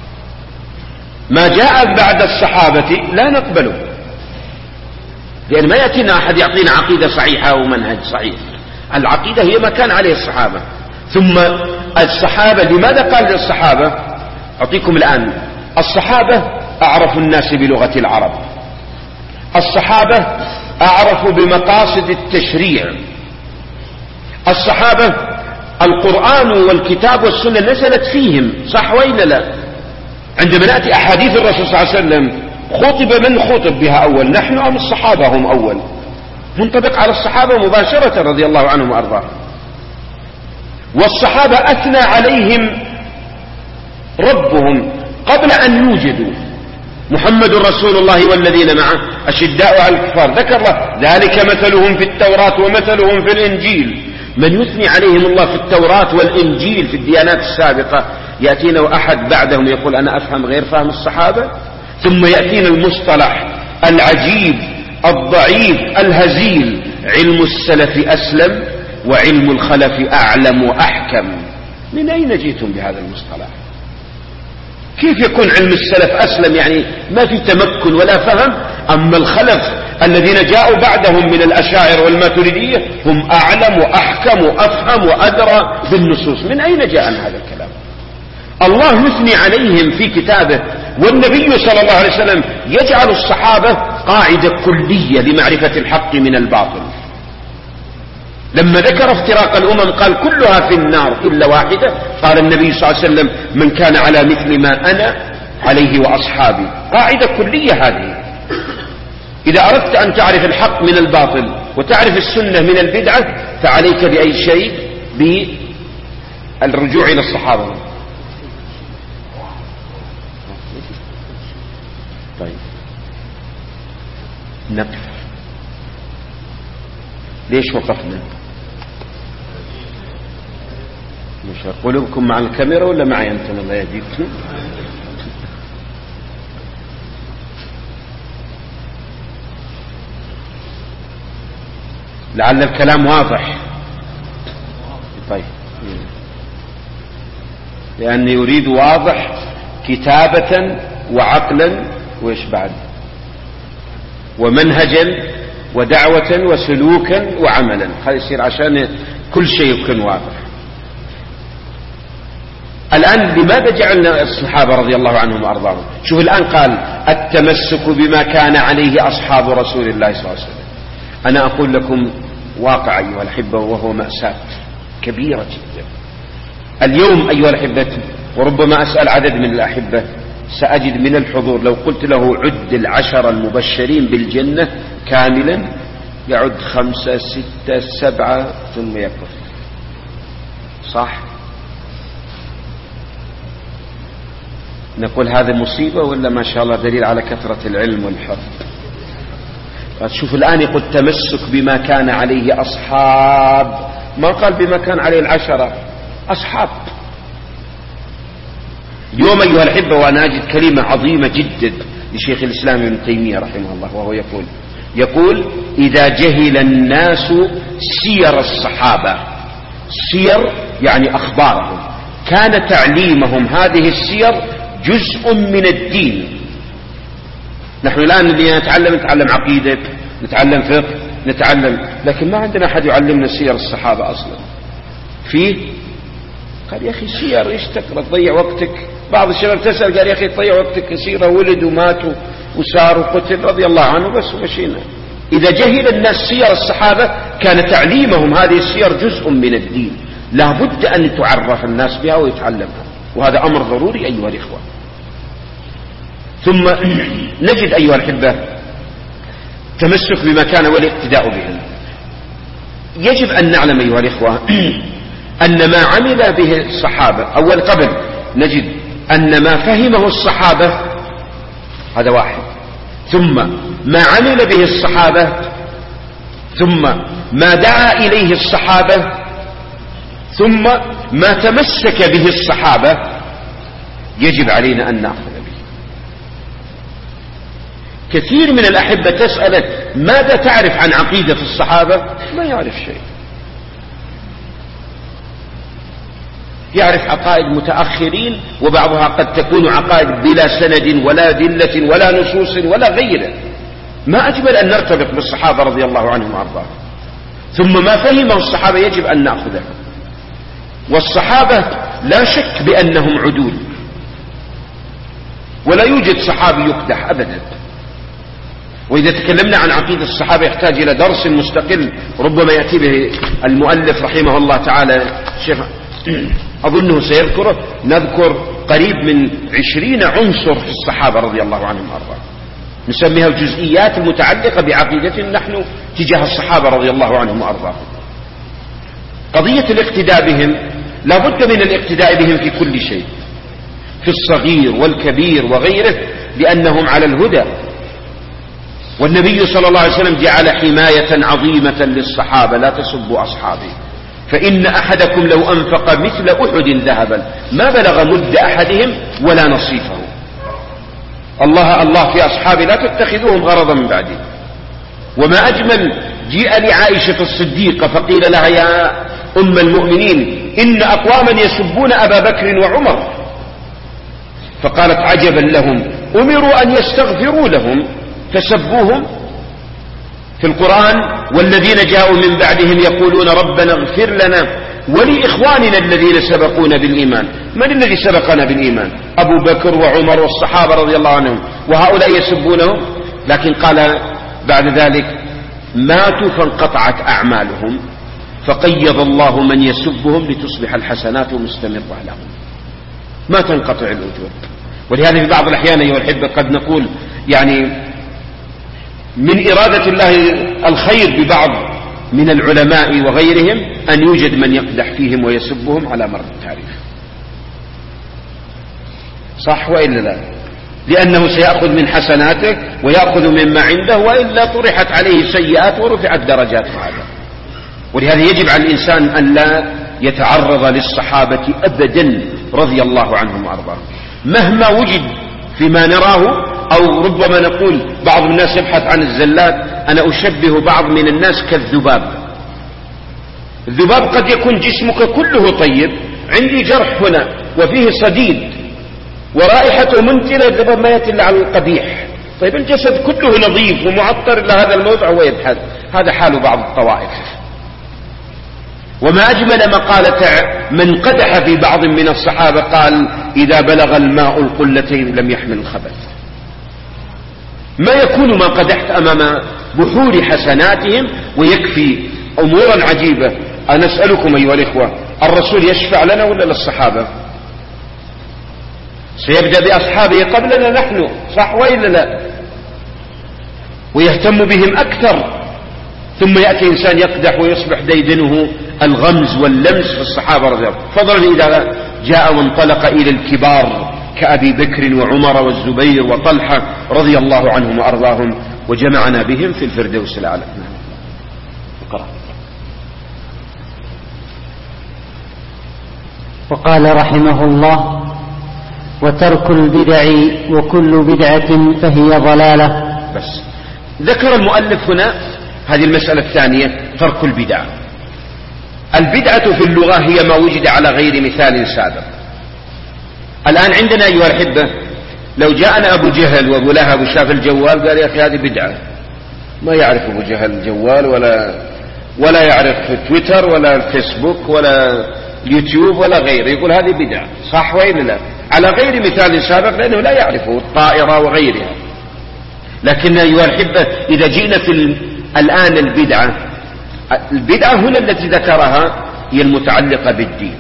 ما جاء بعد الصحابة لا نقبله، لأن ما يأتينا أحد يعطينا عقيدة صحيحة ومنهج صحيح. العقيدة هي ما كان عليه الصحابة. ثم الصحابة، لماذا قال للصحابة؟ أعطيكم الآن. الصحابة أعرف الناس بلغة العرب، الصحابة أعرفوا بمقاصد التشريع، الصحابة القرآن والكتاب والسنة نزلت فيهم، صح وإلا لا؟ عندما نأتي أحاديث الرسول صلى الله عليه وسلم خطب من خطب بها أول، نحن أم الصحابة هم أول؟ منطبق على الصحابة مباشرة رضي الله عنهم وأرضاهم. والصحابة أثنى عليهم ربهم قبل أن يوجدوا. محمد رسول الله والذين معه أشداء على الكفار، ذكر الله ذلك مثلهم في التوراة ومثلهم في الإنجيل. من يثني عليهم الله في التوراة والإنجيل في الديانات السابقة، يأتينا أحد بعدهم يقول أنا أفهم غير فهم الصحابة. ثم يأتينا المصطلح العجيب الضعيف الهزيل، علم السلف أسلم وعلم الخلف أعلم وأحكم. من أين جئتم بهذا المصطلح؟ كيف يكون علم السلف أسلم؟ يعني ما في تمكن ولا فهم. أما الخلف الذين جاءوا بعدهم من الأشاعرة والماتريدية هم أعلم وأحكم وأفهم وأدرى بالنصوص. من أين جاءنا هذا الكلام؟ الله يثني عليهم في كتابه، والنبي صلى الله عليه وسلم يجعل الصحابة قاعدة كلية لمعرفة الحق من الباطل. لما ذكر افتراق الأمم قال كلها في النار إلا واحدة، قال النبي صلى الله عليه وسلم من كان على مثل ما أنا عليه وأصحابي. قاعدة كلية هذه. إذا أردت أن تعرف الحق من الباطل وتعرف السنة من البدعة فعليك بأي شيء؟ بالرجوع إلى الصحابة. طيب نقف. ليش وقفنا؟ مش قلوبكم مع الكاميرا ولا معي أنتم؟ الله يهديكم. لعل الكلام واضح. طيب، لأني يريد واضح كتابة وعقلا وإيش بعد، ومنهجا ودعوة وسلوكا وعملا. هذا يصير عشان كل شيء يكون واضح. الآن لماذا جعلنا الصحابة رضي الله عنهم وأرضاهم؟ شوف الآن قال التمسك بما كان عليه أصحاب رسول الله صلى الله عليه وسلم. أنا أقول لكم واقع أيها الأحبة، وهو مأساة كبيرة جدا اليوم أيها الأحبة. وربما أسأل عدد من الأحبة سأجد من الحضور لو قلت له عد 10 المبشرين بالجنة كاملا يعد 5 6 7 ثم يقف. صح؟ نقول هذا مصيبة ولا ما شاء الله دليل على كثرة العلم والحفظ؟ شوف الآن يقول تمسك بما كان عليه أصحاب، ما قال بما كان عليه 10 أصحاب. اليوم أيها الأحبة وأنا أجد كلمة عظيمة جدا لشيخ الإسلام ابن تيمية رحمه الله، وهو يقول إذا جهل الناس سير الصحابة، سير يعني أخبارهم، كان تعليمهم هذه السير جزء من الدين. نحن الآن اللي نتعلم عقيدة، نتعلم فقه، لكن ما عندنا أحد يعلمنا سير الصحابة أصلا. فيه قال يا أخي سير إيش تقرأ تضيع وقتك؟ بعض الشباب تسأل قال يا أخي تضيع وقتك، سيرة ولد ومات وسار وقتل رضي الله عنه بس ومشينا. إذا جهل الناس سير الصحابة كان تعليمهم هذه السير جزء من الدين، لا بد أن تعرف الناس بها ويتعلمها، وهذا أمر ضروري أيها الإخوة. ثم نجد أيها الأحبة تمسك بما كان والاقتداء بهم. يجب أن نعلم أيها الإخوة أن ما عمل به الصحابة أول قبل نجد أن ما فهمه الصحابة هذا واحد، ثم ما عمل به الصحابة، ثم ما دعا إليه الصحابة، ثم ما تمسك به الصحابة، يجب علينا أن نأخذ به. كثير من الأحبة تسألك ماذا تعرف عن عقيدة الصحابة؟ ما يعرف شيء. يعرف عقائد متأخرين، وبعضها قد تكون عقائد بلا سند ولا دلة ولا نصوص ولا غيره. ما أجمل أن نرتبط بالصحابة رضي الله عنهم وأرضاهم، ثم ما فهمه الصحابة يجب أن نأخذه. والصحابة لا شك بأنهم عدول، ولا يوجد صحابي يقدح أبدا. وإذا تكلمنا عن عقيدة الصحابة يحتاج إلى درس مستقل ربما يأتي به المؤلف رحمه الله تعالى، شيخ أظنه سيذكره. نذكر قريب من 20 عنصر في الصحابة رضي الله عنهم وأرضاهم، نسميها الجزئيات المتعلقة بعقيدتنا نحن تجاه الصحابة رضي الله عنهم وأرضاهم. قضية الاقتداء بهم، لا بد من الاقتداء بهم في كل شيء، في الصغير والكبير وغيره، لأنهم على الهدى. والنبي صلى الله عليه وسلم جعل حماية عظيمة للصحابة: لا تسبوا أصحابي فإن أحدكم لو أنفق مثل أحد ذهبا ما بلغ مد أحدهم ولا نصيفه. الله في أصحابي لا تتخذوهم غرضا من بعدي. وما أجمل، جيء لعائشة الصديقة فقيل لها: يا أم المؤمنين إن أقواما يسبون أبا بكر وعمر، فقالت: عجبا لهم، أمروا أن يستغفروا لهم فسبوهم. في القرآن: والذين جاءوا من بعدهم يقولون ربنا اغفر لنا ولإخواننا الذين سبقونا بالإيمان. من الذي سبقنا بالإيمان؟ أبو بكر وعمر والصحابة رضي الله عنهم، وهؤلاء يسبونهم. لكن قال بعد ذلك: ماتوا فانقطعت أعمالهم فقيض الله من يسبهم لتصبح الحسنات مستمرة لهم، ما تنقطع الأجور. ولهذا في بعض الأحيان أيها الأحبة قد نقول يعني من إرادة الله الخير ببعض من العلماء وغيرهم أن يوجد من يقدح فيهم ويسبهم على مر التاريخ. صح وإلا لا؟ لأنه سيأخذ من حسناته ويأخذ مما عنده، وإلا طرحت عليه سيئات ورفعت درجات هذا. ولهذا يجب على الإنسان أن لا يتعرض للصحابة أبدا رضي الله عنهم وأرضاهم مهما وجد فيما نراه. أو ربما نقول بعض الناس يبحث عن الزلات، أنا أشبه بعض من الناس كالذباب. الذباب قد يكون جسمك كله طيب، عندي جرح هنا وفيه صديد ورائحته منتنة، الذباب ما يأتي إلا على القبيح. طيب الجسد كله نظيف ومعطر إلى هذا الموضع هو يبحث. هذا حال بعض الطوائف. وما أجمل مقالة من قدح في بعض من الصحابة، قال: إذا بلغ الماء القلتين لم يحمل الخبث. ما يكون ما قدحت أمام بحور حسناتهم ويكفي أمورا عجيبة. أنا أسألكم أيها الإخوة، الرسول يشفع لنا ولا للصحابة؟ سيبدأ بأصحابه قبلنا نحن، صح وإلا لا؟ ويهتم بهم أكثر، ثم يأتي إنسان يقدح ويصبح ديدنه الغمز واللمس في الصحابة رضي الله عنهم، فضلا إذا جاء وانطلق إلى الكبار كأبي بكر وعمر والزبير وطلحة رضي الله عنهم وأرضاهم، وجمعنا بهم في الفردوس الأعلى. وقال رحمه الله: وترك البدع وكل بدعة فهي ضلالة. بس ذكر المؤلف هنا هذه المسألة الثانية، ترك البدع. البدعة في اللغة هي ما وجد على غير مثال سابق. الآن عندنا أيها الأحبة لو جاءنا أبو جهل وأبو لهب وشاف الجوال قال: يا أخي هذه بدعة. ما يعرف أبو جهل الجوال ولا يعرف تويتر ولا الفيسبوك ولا اليوتيوب ولا غيره، يقول هذه بدعة. صح وإلا لا؟ على غير مثال سابق، لأنه لا يعرفه، الطائرة وغيرها. لكن أيها الأحبة إذا جئنا في الآن البدعة هنا التي ذكرها هي المتعلقة بالدين.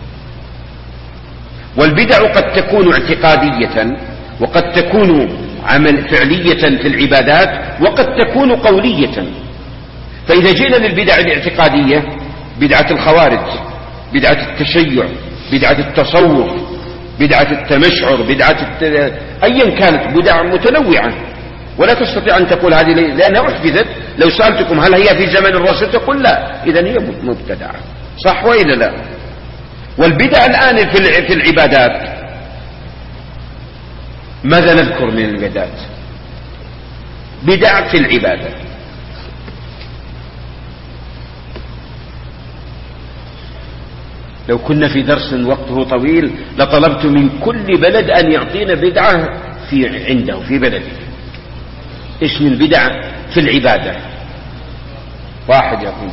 والبدع قد تكون اعتقادية، وقد تكون فعلية في العبادات، وقد تكون قولية. فإذا جئنا للبدع الاعتقادية، بدعة الخوارج، بدعة التشيع، بدعة التصوف، بدعة التمشعر، أيا كانت، بدع متنوعة ولا تستطيع أن تقول هذه لأنها أحدثت. لو سألتكم هل هي في زمن الرسول تقول لا، إذن هي مبتدعة. صح وإلا لا؟ والبدع الآن في العبادات، ماذا نذكر من البدعات؟ بدع في العبادة. لو كنا في درس وقته طويل لطلبت من كل بلد أن يعطينا بدعة عنده في بلده. إيش من بدعة في العبادة؟ واحد يقول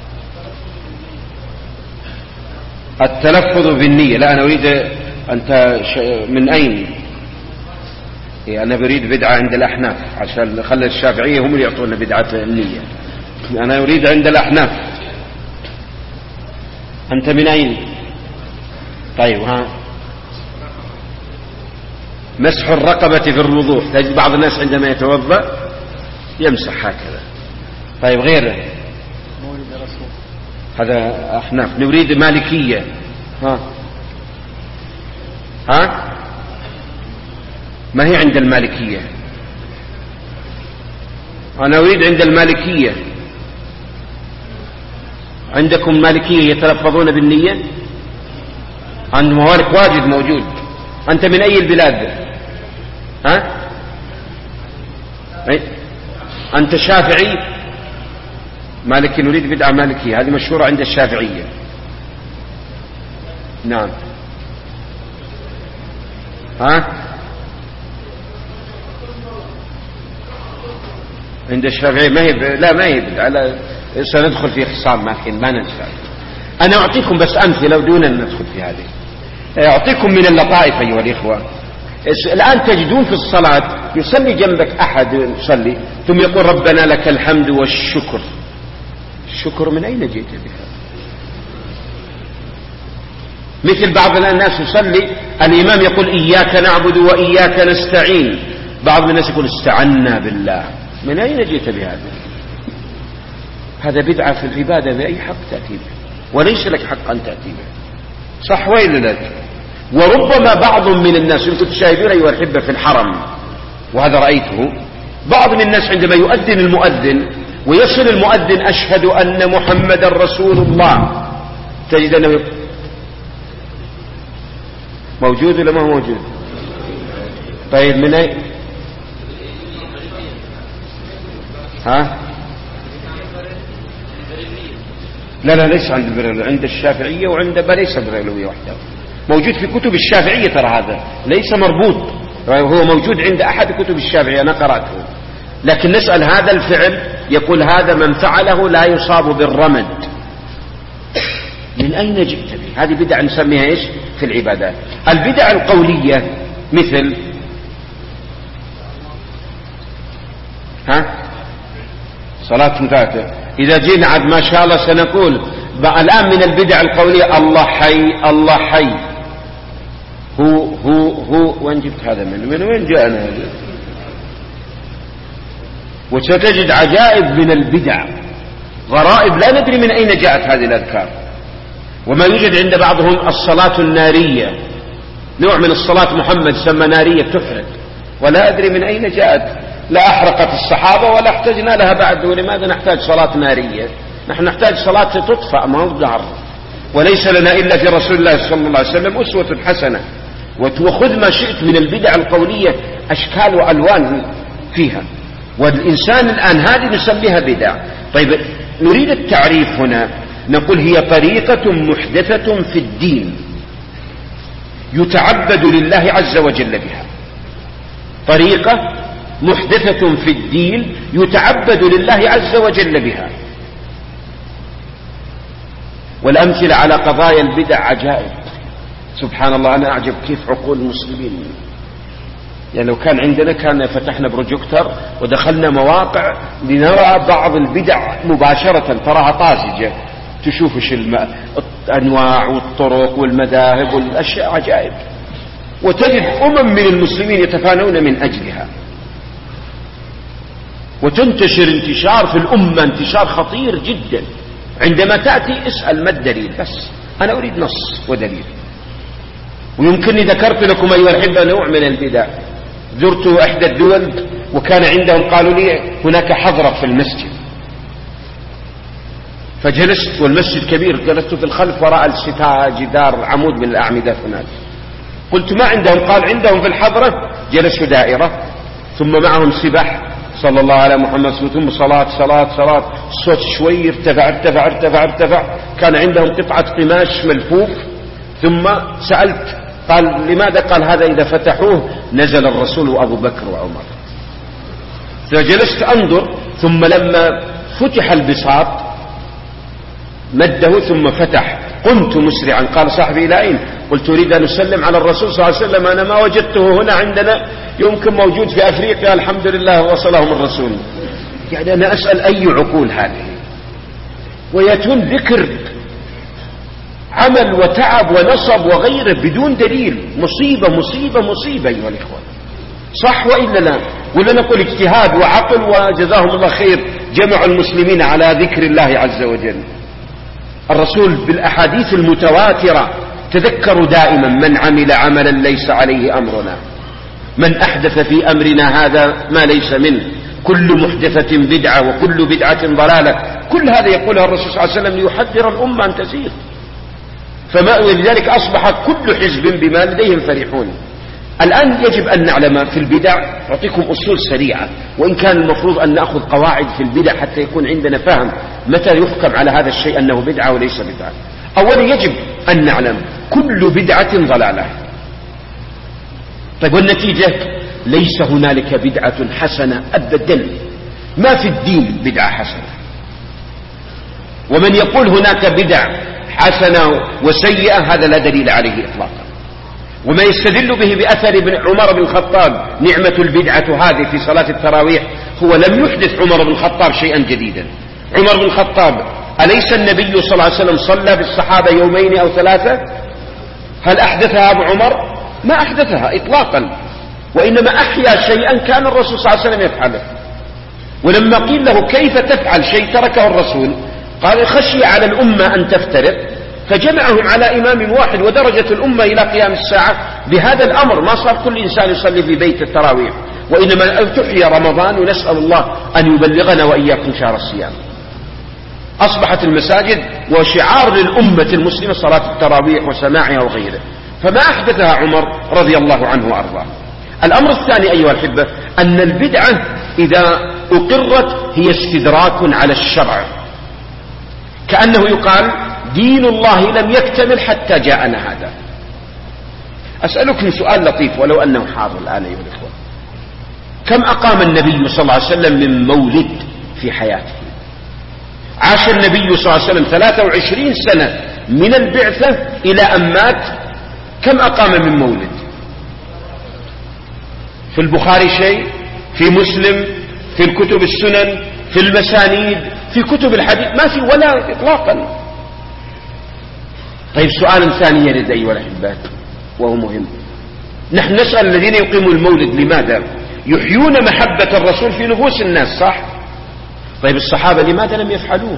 التلفظ بالنية. لا أنا أريد أنت من أين؟ أنا بريد بدعة عند الأحناف عشان خلي الشافعية هم اللي يعطونا بدعة النية. أنا أريد عند الأحناف. أنت من أين؟ طيب ها مسح الرقبة في الوضوء. تجد بعض الناس عندما يتوضأ يمسح هكذا. طيب غيره؟ هذا أحناف. نريد مالكية. ها ما هي عند المالكية؟ أنا أريد عند المالكية. عندكم مالكية يتلفظون بالنية؟ عند مالك واجد موجود. أنت من أي البلاد؟ ها أنت شافعي؟ مالكي. نريد بدعة مالكية، هذه مشهورة عند الشافعية. نعم. ها عند الشافعية ما هي لا ما هي بدعة. سندخل في خصام ما ننفع. أنا أعطيكم بس أمثلة دون أن ندخل في هذه. أعطيكم من اللطائف أيها الإخوة. الآن تجدون في الصلاة يصلي جنبك أحد يصلي ثم يقول ربنا لك الحمد والشكر. الشكر من أين جئت بها؟ مثل بعض الناس يصلي الإمام يقول إياك نعبد وإياك نستعين، بعض الناس يقول استعنا بالله. من أين جئت بهذا؟ هذا بدعة في العبادة. بأي حق تأتي به؟ وليس لك حق أن تأتي به. صح ويل لك. وربما بعض من الناس يمكن تشاهدون أيها الأحبة في الحرم، وهذا رأيته، بعض من الناس عندما يؤذن المؤذن ويصل المؤذن أشهد أن محمد رسول الله، تجد أنه موجود ولا ما هو موجود؟ طيب من أين؟ ها لا ليس عند البريلوية، عند الشافعية وعند ليس البريلوية وحده. موجود في كتب الشافعية ترى، هذا ليس مربوط، هو موجود عند أحد كتب الشافعية أنا قرأته. لكن نسأل هذا الفعل يقول هذا من فعله لا يصاب بالرمد. من أين جئت به؟ هذه بدعة نسميها إيش في العبادات. البدع القولية مثل صلاة متاتة. إذا جينا عاد ما شاء الله سنقول الآن من البدع القولية الله حي الله حي. هو وين جبت هذا؟ من وين جاءنا هذا؟ وستجد عجائب من البدع، غرائب لا ندري من أين جاءت هذه الأذكار. وما يوجد عند بعضهم الصلاة النارية، نوع من الصلاة محمد سمى نارية تحرق، ولا أدري من أين جاءت. لا أحرقت الصحابة ولا احتجنا لها بعد. ولماذا نحتاج صلاة نارية؟ نحن نحتاج صلاة تطفأ ما هو نار. وليس لنا إلا في رسول الله صلى الله عليه وسلم أسوة حسنة. وخذ ما شئت من البدع القولية أشكال وألوان فيها. والإنسان الآن هذه نسميها بدع. طيب نريد التعريف هنا، نقول هي طريقة محدثة في الدين يتعبد لله عز وجل بها. طريقة محدثة في الدين يتعبد لله عز وجل بها. والأمثلة على قضايا البدع عجائب. سبحان الله، أنا أعجب كيف عقول المسلمين. يعني لو كان عندنا كان فتحنا بروجيكتر ودخلنا مواقع لنرى بعض البدع مباشرة، تراها طازجة، تشوف الأنواع والطرق والمذاهب والأشياء عجائب. وتجد من المسلمين يتفانون من أجلها، وتنتشر انتشار في الأمة انتشار خطير جدا. عندما تأتي اسأل ما الدليل، بس أنا أريد نص ودليل. ويمكنني ذكرت لكم أيها الأحبة نوع من البدع. زرت إحدى الدول وكان عندهم قالوا لي هناك حضرة في المسجد، فجلست والمسجد كبير، جلست في الخلف وراء جدار عمود من الأعمدة هناك. قلت ما عندهم؟ قال عندهم في الحضرة جلسوا دائرة ثم معهم صلى الله على محمد ثم صلاة الصوت شوي ارتفع. كان عندهم قطعة قماش ملفوف. ثم سألت قال لماذا؟ قال هذا إذا فتحوه نزل الرسول وأبو بكر وعمر. فجلست أنظر. ثم لما فتح البساط مده ثم فتح قمت مسرعا. قال صاحبي إلى أين؟ قلت أريد أن أسلم على الرسول صلى الله عليه وسلم، أنا ما وجدته هنا عندنا، يمكن موجود في أفريقيا، الحمد لله وصلهم الرسول. يعني أنا أسأل أي عقول هذه؟ ويتم ذكر عمل وتعب ونصب وغيره بدون دليل. مصيبة أيها الإخوة، صح وإلا لا؟ ولا نقول اجتهاد وعقل وجزاهم الله خير جمع المسلمين على ذكر الله عز وجل. الرسول بالأحاديث المتواترة تذكروا دائما: من عمل عملا ليس عليه أمرنا، من أحدث في أمرنا هذا ما ليس منه، كل محدثة بدعة وكل بدعة ضلالة. كل هذا يقولها الرسول صلى الله عليه وسلم ليحذر الأمة أن تسير. ولذلك أصبح كل حزب بما لديهم فرحون. الآن يجب أن نعلم في البدع، أعطيكم أصول سريعة، وإن كان المفروض أن نأخذ قواعد في البدع حتى يكون عندنا فهم متى يحكم على هذا الشيء أنه بدعة وليس بدعة. أولا يجب أن نعلم كل بدعة ضلالة. طيب والنتيجة؟ ليس هنالك بدعة حسنة أبدا، ما في الدين بدعة حسنة. ومن يقول هناك بدع حسنة وسيئة هذا لا دليل عليه إطلاقا. وما يستدل به بأثر عمر بن الخطاب: نعمة البدعة هذه في صلاة التراويح. هو لم يحدث عمر بن الخطاب شيئا جديدا. عمر بن الخطاب أليس النبي صلى الله عليه وسلم صلى بالصحابة يومين أو ثلاثة؟ هل أحدثها أبو عمر؟ ما أحدثها إطلاقا، وإنما أحيا شيئا كان الرسول صلى الله عليه وسلم يفعله. ولما قيل له كيف تفعل شيء تركه الرسول، قال: خشي على الأمة أن تفترق، فجمعهم على إمام واحد، ودرجة الأمة إلى قيام الساعة بهذا الأمر. ما صار كل إنسان يصلي في بيت التراويح، وإنما تحيا رمضان، ونسأل الله أن يبلغنا وإياكم شهر الصيام. أصبحت المساجد وشعار للأمة المسلمة صلاة التراويح وسماعها وغيره، فما أحدثها عمر رضي الله عنه وأرضاه. الأمر الثاني أيها الأحبة، أن البدعة إذا أقرت هي استدراك على الشرع، كأنه يقال: دين الله لم يكتمل حتى جاءنا هذا. أسألكم سؤال لطيف ولو أنه حاضر الآن أيها الإخوة: كم أقام النبي صلى الله عليه وسلم من مولد في حياته؟ عاش النبي صلى الله عليه وسلم 23 سنة من البعثة إلى أن مات. كم أقام من مولد؟ في البخاري شيء، في مسلم، في الكتب السنن، في المسانيد، في كتب الحديث، ما في ولا إطلاقا. طيب سؤال ثاني يرد أيها الأحبات وهو مهم. نحن نسأل الذين يقيموا المولد لماذا؟ يحيون محبة الرسول في نفوس الناس، صح؟ طيب الصحابة لماذا لم يفعلوه؟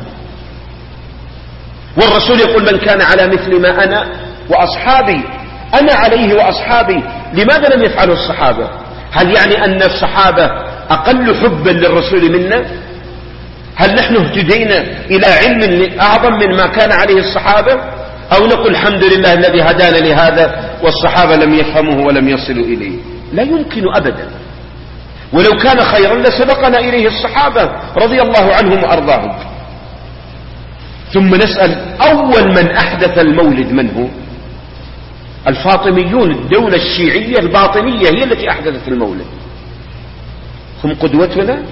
والرسول يقول: من كان على مثل ما أنا وأصحابي أنا عليه وأصحابي. لماذا لم يفعله الصحابة؟ هل يعني أن الصحابة أقل حبا للرسول منا؟ هل نحن اهتدينا إلى علم أعظم من ما كان عليه الصحابة؟ أو نقول الحمد لله الذي هدانا لهذا والصحابة لم يفهموه ولم يصلوا إليه؟ لا يمكن أبدا. ولو كان خيرا لسبقنا إليه الصحابة رضي الله عنهم وأرضاهم. ثم نسأل: أول من أحدث المولد من هو؟ الفاطميون، الدولة الشيعية الباطنية هي التي أحدثت المولد. هم قدوتنا؟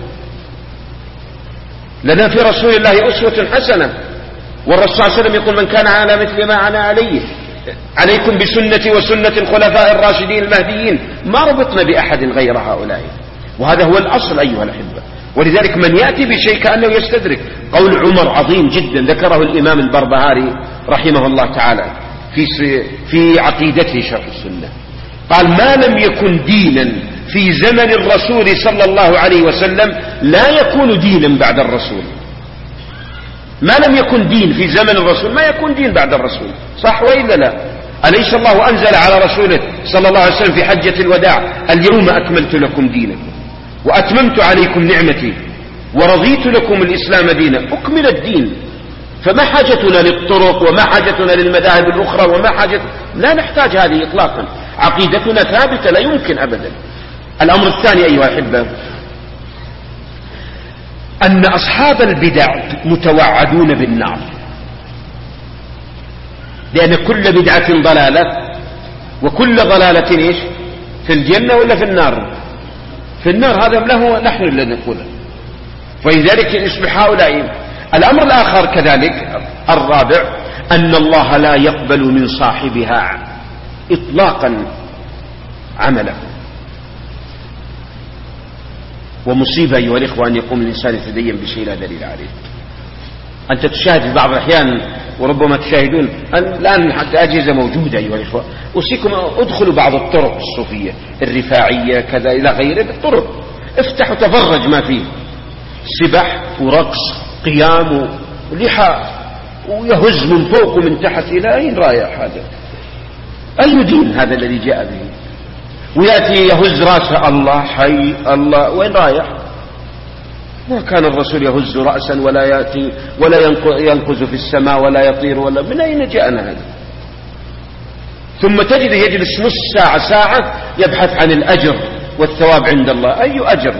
لنا في رسول الله أسوة حسنة، والرسول صلى الله عليه وسلم يقول: من كان على مثل ما أنا عليه عليكم بسنتي وسنة الخلفاء الراشدين المهديين. ما ربطنا بأحد غير هؤلاء، وهذا هو الأصل أيها الأحبة. ولذلك من يأتي بشيء كأنه يستدرك. قول عمر عظيم جدا ذكره الإمام البربهاري رحمه الله تعالى في عقيدته شرح السنة. قال: ما لم يكن دينا في زمن الرسول صلى الله عليه وسلم لا يكون دينا بعد الرسول. ما لم يكن دين في زمن الرسول ما يكون دين بعد الرسول، صح وإلا لا؟ أليس الله أنزل على رسوله صلى الله عليه وسلم في حجة الوداع: اليوم أكملت لكم دينكم وأتممت عليكم نعمتي ورضيت لكم الإسلام دينا. أكمل الدين، فما حاجتنا للطرق وما حاجتنا للمذاهب الأخرى وما حاجة، لا نحتاج هذه إطلاقا. عقيدتنا ثابتة لا يمكن أبدا. الأمر الثاني أيها الأحبة، أن أصحاب البدع متوعدون بالنار، لأن كل بدعة ضلالة، وكل ضلالة إيش؟ في الجنة ولا في النار؟ في النار. هذا له نحن الذي نقوله. فلذلك يصبح هؤلاء. الأمر الآخر كذلك الرابع أن الله لا يقبل من صاحبها إطلاقا عمله. ومصيبة أيها الإخوة أن يقوم الإنسان يتدين بشيء لا دليل عليه. أنت تشاهد في بعض الأحيان، وربما تشاهدون الآن حتى أجهزة موجودة أيها الإخوة، أوصيكم ادخلوا بعض الطرق الصوفية الرفاعية كذا إلى غيره بالطرق، افتحوا تفرج ما فيه، سبح ورقص قيام ولحى ويهز من فوق ومن تحت. إلى أين رايح هذا؟ أي دين هذا الذي جاء به؟ ويأتي يهز رأسه الله حي الله، وين رايح؟ ما كان الرسول يهز رأسا ولا يأتي ولا ينقز في السماء ولا يطير ولا. من أين جاءنا هذا؟ ثم تجد يجلس نص ساعة ساعة يبحث عن الأجر والثواب عند الله. أي أجر؟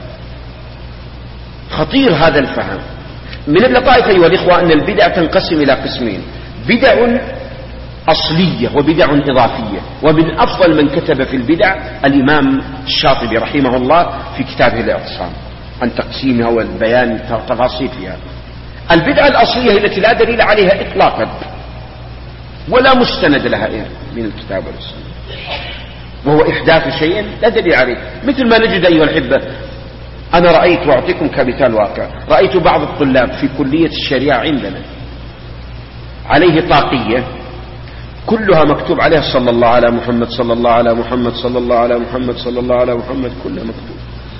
خطير هذا الفهم. من اللطائف أيها الإخوة أن البدع تنقسم إلى قسمين: بدع أصلية وبدع إضافية. ومن أفضل من كتب في البدع الإمام الشاطبي رحمه الله في كتابه الاعتصام عن تقسيمها والبيان تفاصيل فيها. البدعة الأصلية التي لا دليل عليها إطلاقا ولا مستند لها من الكتاب والسنة، وهو إحداث شيء لا دليل عليه. مثل ما نجد أيها الأحبة، أنا رأيت، وأعطيكم كمثال واقع، رأيت بعض الطلاب في كلية الشريعة عندنا عليه طاقية كلها مكتوب عليها صلى الله على محمد صلى الله على محمد صلى الله على محمد صلى الله على محمد، كلها مكتوب.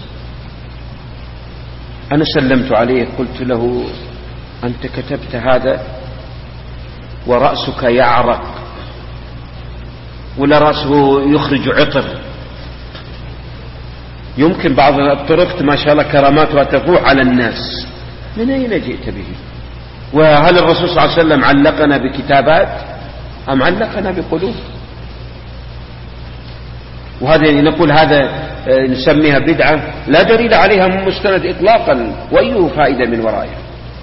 أنا سلمت عليه قلت له: أنت كتبت هذا ورأسك يعرق ولا رأسه يخرج عطر؟ يمكن بعض الطرق ما شاء الله كراماتها تفوح على الناس. من أين جئت به؟ وهل الرسول صلى الله عليه وسلم علقنا بكتابات أم علقنا بقلوب؟ وهذا نقول هذا نسميها بدعة لا دليل عليها مستند إطلاقا، وأي فائدة من ورائها.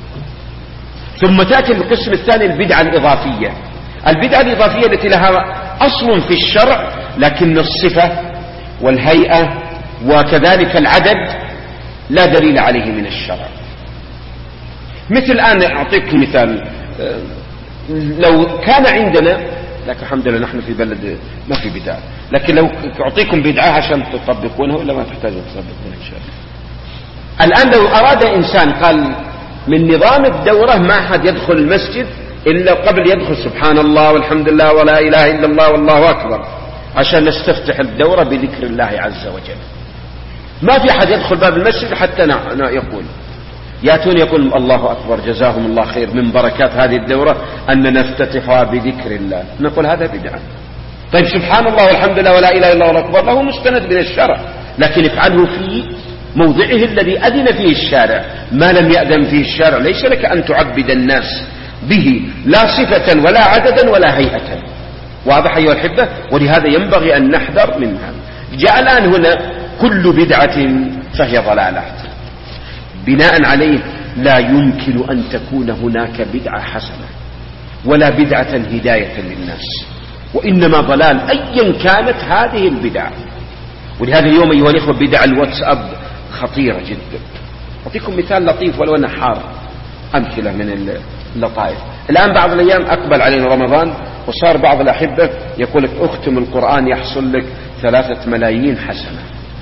ثم تأتي القسم الثاني البدعة الإضافية. البدعة الإضافية التي لها أصل في الشرع لكن الصفة والهيئة وكذلك العدد لا دليل عليه من الشرع. مثل الآن أعطيك مثال، لو كان عندنا، لكن الحمد لله نحن في بلد ما في بدعة، لكن لو أعطيكم بدعة عشان تطبقونها ولا ما تحتاجون تطبقونها إن شاء الله. الآن لو أراد إنسان قال من نظام الدورة ما أحد يدخل المسجد إلا قبل يدخل سبحان الله والحمد لله ولا إله إلا الله والله أكبر، عشان نستفتح الدورة بذكر الله عز وجل. ما في أحد يدخل باب المسجد حتى يقول يأتون يقول الله أكبر جزاهم الله خير، من بركات هذه الدورة أن نفتتحها بذكر الله. نقول هذا بدعة. طيب سبحان الله والحمد لله ولا إله إلا الله أكبر له مستند من الشرع، لكن افعله في موضعه الذي أذن فيه الشارع. ما لم يأذن فيه الشارع ليس لك أن تعبد الناس به لا صفة ولا عددا ولا هيئة. واضح أيها الأحبة؟ ولهذا ينبغي أن نحذر منها. جاء الآن هنا كل بدعة فهي ضلالة، بناء عليه لا يمكن أن تكون هناك بدعة حسنة ولا بدعة هداية للناس، وإنما ضلال أيا كانت هذه البدع. ولهذا اليوم أيها الإخوة بدع الواتساب خطيرة جدا. أعطيكم مثال لطيف ولو أنه حار، أمثلة من اللطائف. الآن بعض الأيام أقبل علينا رمضان وصار بعض الأحبة يقول لك أختم القرآن يحصل لك 3 ملايين حسنة.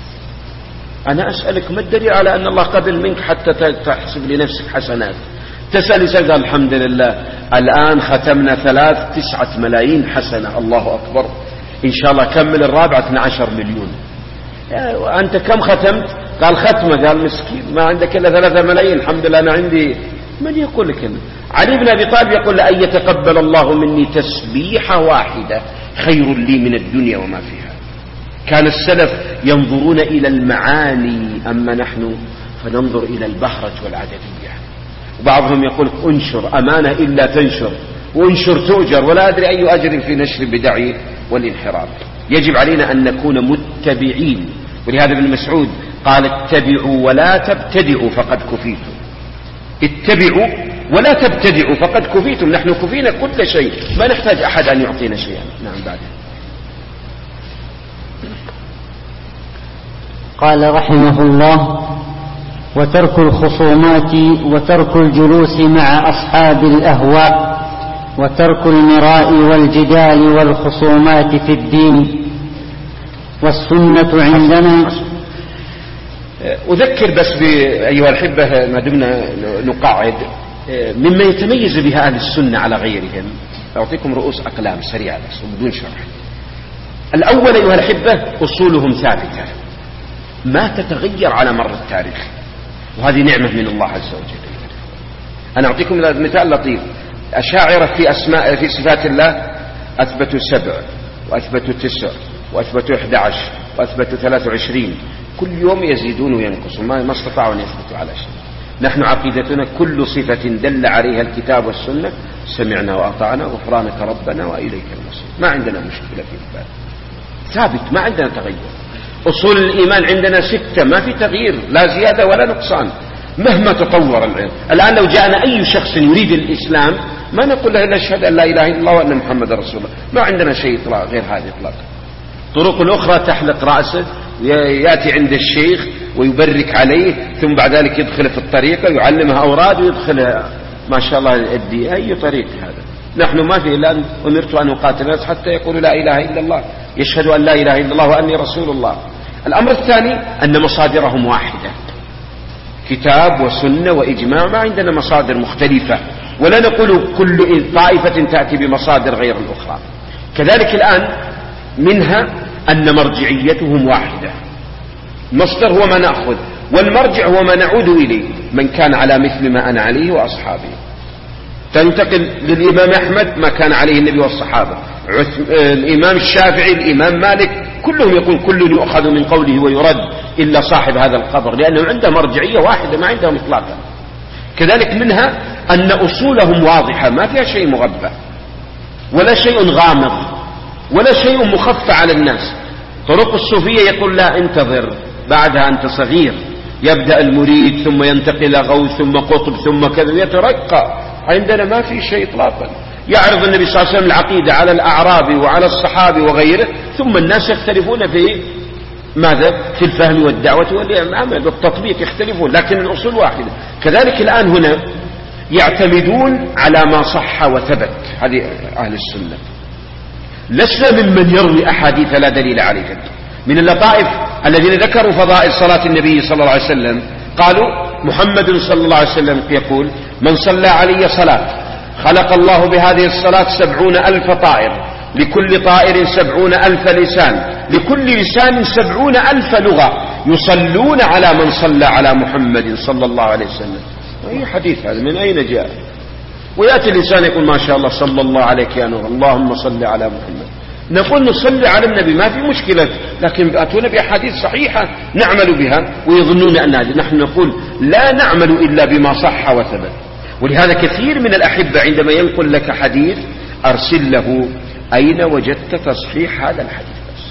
أنا أسألك ما الدليل على أن الله قبل منك حتى تحسب لنفسك حسنات؟ تسأل يسأل الحمد لله الآن ختمنا 9 ملايين حسنة، الله أكبر، إن شاء الله كمل الرابعة 12 مليون. أنت كم ختمت؟ قال ختمة. قال مسكين ما عندك إلا 3 ملايين، الحمد لله أنا عندي. من يقول لك إنه؟ علي بن أبي طالب يقول لأن يتقبل الله مني تسبيحة واحدة خير لي من الدنيا وما فيها. كان السلف ينظرون إلى المعاني، أما نحن فننظر إلى البهرة والعددية. وبعضهم يقول انشر أمانة إلا تنشر، وانشر تؤجر، ولا أدري أي أجر في نشر البدع والانحراف. يجب علينا أن نكون متبعين. ولهذا ابن مسعود قال اتبعوا ولا تبتدعوا فقد كفيتم. اتبعوا ولا تبتدعوا فقد كفيتم. نحن كفينا كل شيء، ما نحتاج أحد أن يعطينا شيئا. نعم. بعد قال رحمه الله: وترك الخصومات وترك الجلوس مع أصحاب الأهواء وترك المراء والجدال والخصومات في الدين. والسنة عندنا. أذكر بس أيها الأحبة ما دمنا نقعد مما يتميز بها أهل السنة على غيرهم. أعطيكم رؤوس أقلام سريعة بس وبدون شرح. الأول أيها الأحبة أصولهم ثابتة ما تتغير على مر التاريخ، وهذه نعمة من الله عز وجل. أنا أعطيكم مثال لطيف. أشاعرة في صفات الله أثبتوا 7 وأثبتوا 9 وأثبتوا 11 وأثبتوا 23، كل يوم يزيدون وينقصون، ما استطاعوا أن يثبتوا على شيء. نحن عقيدتنا كل صفة دل عليها الكتاب والسنة سمعنا وأطعنا غفرانك ربنا وإليك المصير. ما عندنا مشكلة في الباب، ثابت، ما عندنا تغير. أصول الإيمان عندنا 6 ما في تغيير، لا زيادة ولا نقصان مهما تطور العلم. الآن لو جاءنا أي شخص يريد الإسلام ما نقول له إلا أشهد أن لا إله إلا الله وأن محمد رسول الله، ما عندنا شيء غير هذا إطلاقا. طرق الأخرى تحلق رأسه يأتي عند الشيخ ويبرك عليه، ثم بعد ذلك يدخل في الطريقة يعلمها أوراد ويدخلها ما شاء الله يؤدي أي طريق. هذا نحن ما في إلا أن أمرت أن أقاتل الناس حتى يقولوا لا إله إلا الله، يشهدوا أن لا إله إلا الله وأني رسول الله. الأمر الثاني أن مصادرهم واحدة، كتاب وسنة وإجماع، ما عندنا مصادر مختلفة، ولا نقول كل طائفة تأتي بمصادر غير الأخرى. كذلك الآن منها أن مرجعيتهم واحدة، المصدر هو ما نأخذ والمرجع هو ما نعود إليه، من كان على مثل ما أنا عليه وأصحابي. تنتقل للإمام أحمد ما كان عليه النبي والصحابة، الإمام الشافعي، الإمام مالك، كلهم يقول كل يؤخذ من قوله ويرد إلا صاحب هذا القبر، لأنه عنده مرجعية واحدة ما عندهم إطلاقا. كذلك منها أن أصولهم واضحة ما فيها شيء مغبى ولا شيء غامض ولا شيء مخفى على الناس. طرق الصوفية يقول لا انتظر بعدها أنت صغير، يبدأ المريد ثم ينتقل إلى غوث ثم قطب ثم كذا يترقى. عندنا ما في شيء إطلاقا. يعرض النبي صلى الله عليه وسلم العقيدة على الأعرابي وعلى الصحابي وغيره، ثم الناس يختلفون في ماذا؟ في الفهم والدعوة والعمل والتطبيق يختلفون، لكن الأصول واحدة. كذلك الآن هنا يعتمدون على ما صح وثبت، هذه أهل السنة. لسنا ممن يروي أحاديث لا دليل عليها. من اللطائف الذين ذكروا فضائل صلاة النبي صلى الله عليه وسلم قالوا محمد صلى الله عليه وسلم يقول من صلى علي صلاة خلق الله بهذه الصلاة 70,000 طائر، لكل طائر 70,000 لسان، لكل لسان 70,000 لغة، يصلون على من صلى على محمد صلى الله عليه وسلم. أي حديث هذا؟ من أين جاء؟ ويأتي الإنسان يقول ما شاء الله صلى الله عليك يا نور، اللهم صل على محمد. نقول نصلي على النبي ما في مشكلة، لكن أتونا بأحاديث صحيحة نعمل بها ويظنون أن هذه. نحن نقول لا نعمل إلا بما صح وثبت. ولهذا كثير من الأحبة عندما ينقل لك حديث أرسل له أين وجدت تصحيح هذا الحديث، بس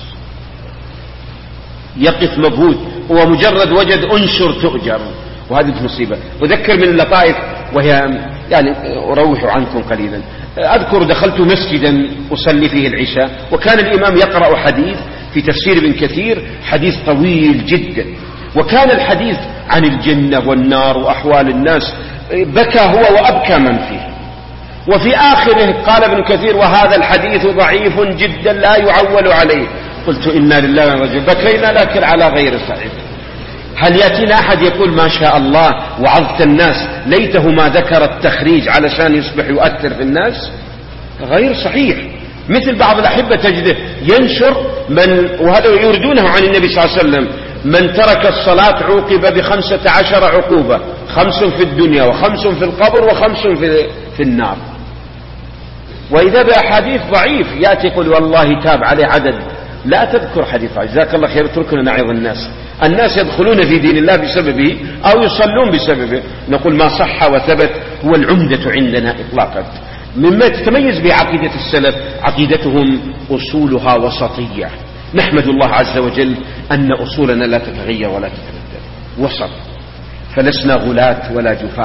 يقف مبهوت، هو مجرد وجد أنشر تؤجر، وهذه مصيبة. وذكر من اللطائف وهي يعني أروح عنكم قليلا. أذكر دخلت مسجدا أصلي فيه العشاء، وكان الإمام يقرأ حديث في تفسير ابن كثير، حديث طويل جدا، وكان الحديث عن الجنة والنار وأحوال الناس، بكى هو وأبكى من فيه. وفي آخره قال ابن كثير وهذا الحديث ضعيف جدا لا يعول عليه. قلت إنا لله وإنا إليه راجعون، بكينا لكن على غير صحيح. هل يأتينا أحد يقول ما شاء الله وعظت الناس ليته ما ذكر التخريج علشان يصبح يؤثر في الناس؟ غير صحيح. مثل بعض الأحبة تجده ينشر وهذا يردونه عن النبي صلى الله عليه وسلم من ترك الصلاة عوقب ب15 عقوبة، 5 في الدنيا و5 في القبر و5 في النار. وإذا بأحاديث ضعيف يأتي يقول والله تاب عليه عدد. لا تذكر حديث جزاك الله خير، اتركنا نعظ الناس يدخلون في دين الله بسببه أو يصلون بسببه. نقول ما صح وثبت هو العمدة عندنا إطلاقا. مما تتميز بعقيدة السلف عقيدتهم أصولها وسطية. نحمد الله عز وجل أن أصولنا لا تتغير ولا تتبدل، وسط، فلسنا غلاة ولا جفاة،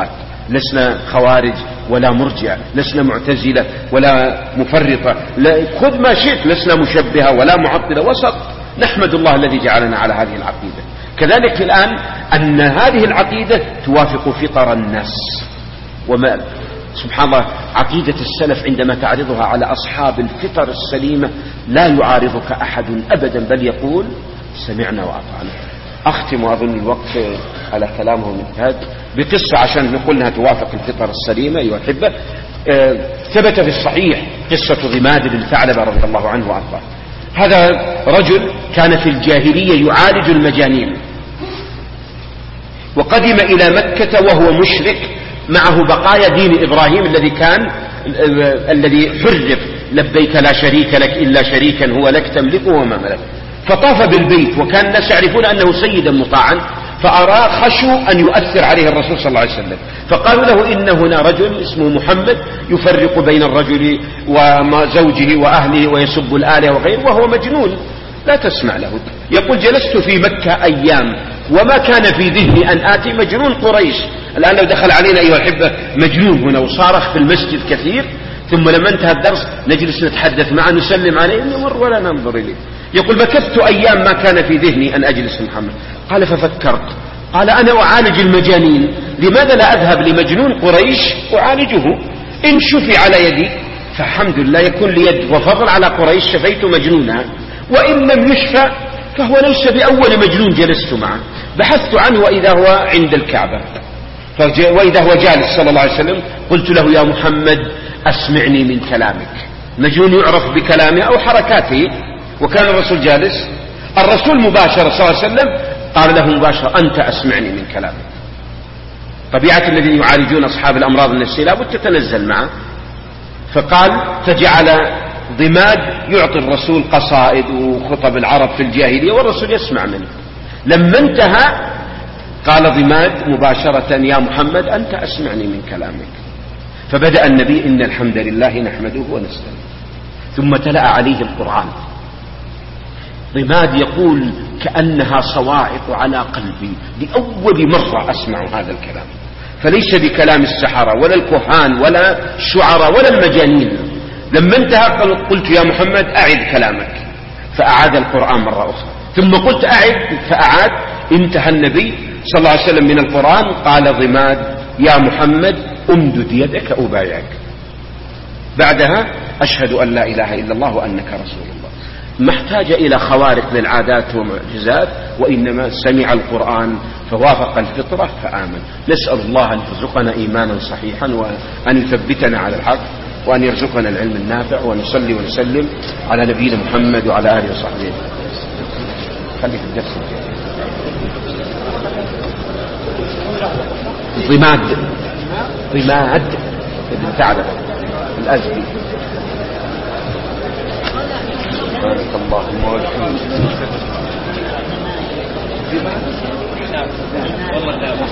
لسنا خوارج ولا مرجع، لسنا معتزلة ولا مفرطة، خذ ما شئت، لسنا مشبهة ولا معطلة، وسط. نحمد الله الذي جعلنا على هذه العقيدة. كذلك الآن أن هذه العقيدة توافق فطر الناس. وما سبحان الله، عقيدة السلف عندما تعرضها على أصحاب الفطر السليمة لا يعارضك أحد أبدا، بل يقول سمعنا وأطعنا. أختم وأظن الوقت على كلامهم انتهت بقصة عشان نقول أنها توافق الفطر السليمة. أيها الأحبة، ثبت في الصحيح قصة ضماد بن ثعلبة رضي الله عنه وأرضاه. هذا رجل كان في الجاهلية يعالج المجانين، وقدم إلى مكة وهو مشرك، معه بقايا دين إبراهيم الذي حرف لبيك لا شريك لك إلا شريكا هو لك تملكه وما ملك. فطاف بالبيت، وكان الناس يعرفون أنه سيدا مطاعا، خشوا أن يؤثر عليه الرسول صلى الله عليه وسلم، فقالوا له إن هنا رجل اسمه محمد يفرق بين الرجل وزوجه وأهله ويسب الآلهة وغيره، وهو مجنون لا تسمع له. يقول جلست في مكة أيام وما كان في ذهني أن آتي مجنون قريش. الآن لو دخل علينا أيها الأحبة مجنون هنا وصارخ في المسجد كثير، ثم لما انتهى الدرس نجلس نتحدث معه نسلم عليه نمر ولا ننظر إليه. يقول مكثت أيام ما كان في ذهني أن أجلس محمد. قال ففكرت، قال أنا أعالج المجانين، لماذا لا أذهب لمجنون قريش أعالجه؟ إن شفي على يدي فالحمد لله يكون لي يد وفضل على قريش، شفيت مجنونا، وإن لم يشفى فهو ليس بأول مجنون جلست معه. بحثت عنه وإذا هو عند الكعبة، وإذا هو جالس صلى الله عليه وسلم. قلت له يا محمد أسمعني من كلامك. مجنون يعرف بكلامه أو حركاته، وكان الرسول جالس. الرسول مباشرة صلى الله عليه وسلم قال له مباشرة أنت أسمعني من كلامك. طبيعة الذين يعالجون أصحاب الأمراض النفسية لابد تتنزل معه. فجعل ضماد يعطي الرسول قصائد وخطب العرب في الجاهلية والرسول يسمع منه. لما انتهى قال ضماد مباشرة يا محمد أنت أسمعني من كلامك. فبدأ النبي إن الحمد لله نحمده ونستعينه، ثم تلأ عليه القرآن. ضماد يقول كأنها صواعق على قلبي، لأول مرة أسمع هذا الكلام، فليس بكلام السحرة ولا الكهان ولا الشعراء ولا المجانين. لما انتهى قلت يا محمد أعد كلامك، فأعاد القرآن مرة أخرى، ثم قلت أعد فأعاد. انتهى النبي صلى الله عليه وسلم من القرآن قال ضماد يا محمد أمدد يدك أبايعك. بعدها أشهد أن لا إله إلا الله وأنك رسول الله. ما احتاج إلى خوارق للعادات ومعجزات، وإنما سمع القرآن فوافق الفطرة فآمن. نسأل الله أن يرزقنا إيمانا صحيحا، وأن يثبتنا على الحق، وأن يرزقنا العلم النافع، ونصلي ونسلم على نبينا محمد وعلى آله وصحبه. خلي في الدرس ضماد بن ثعلبة الأزدي. بارك اللهم وبحمدك.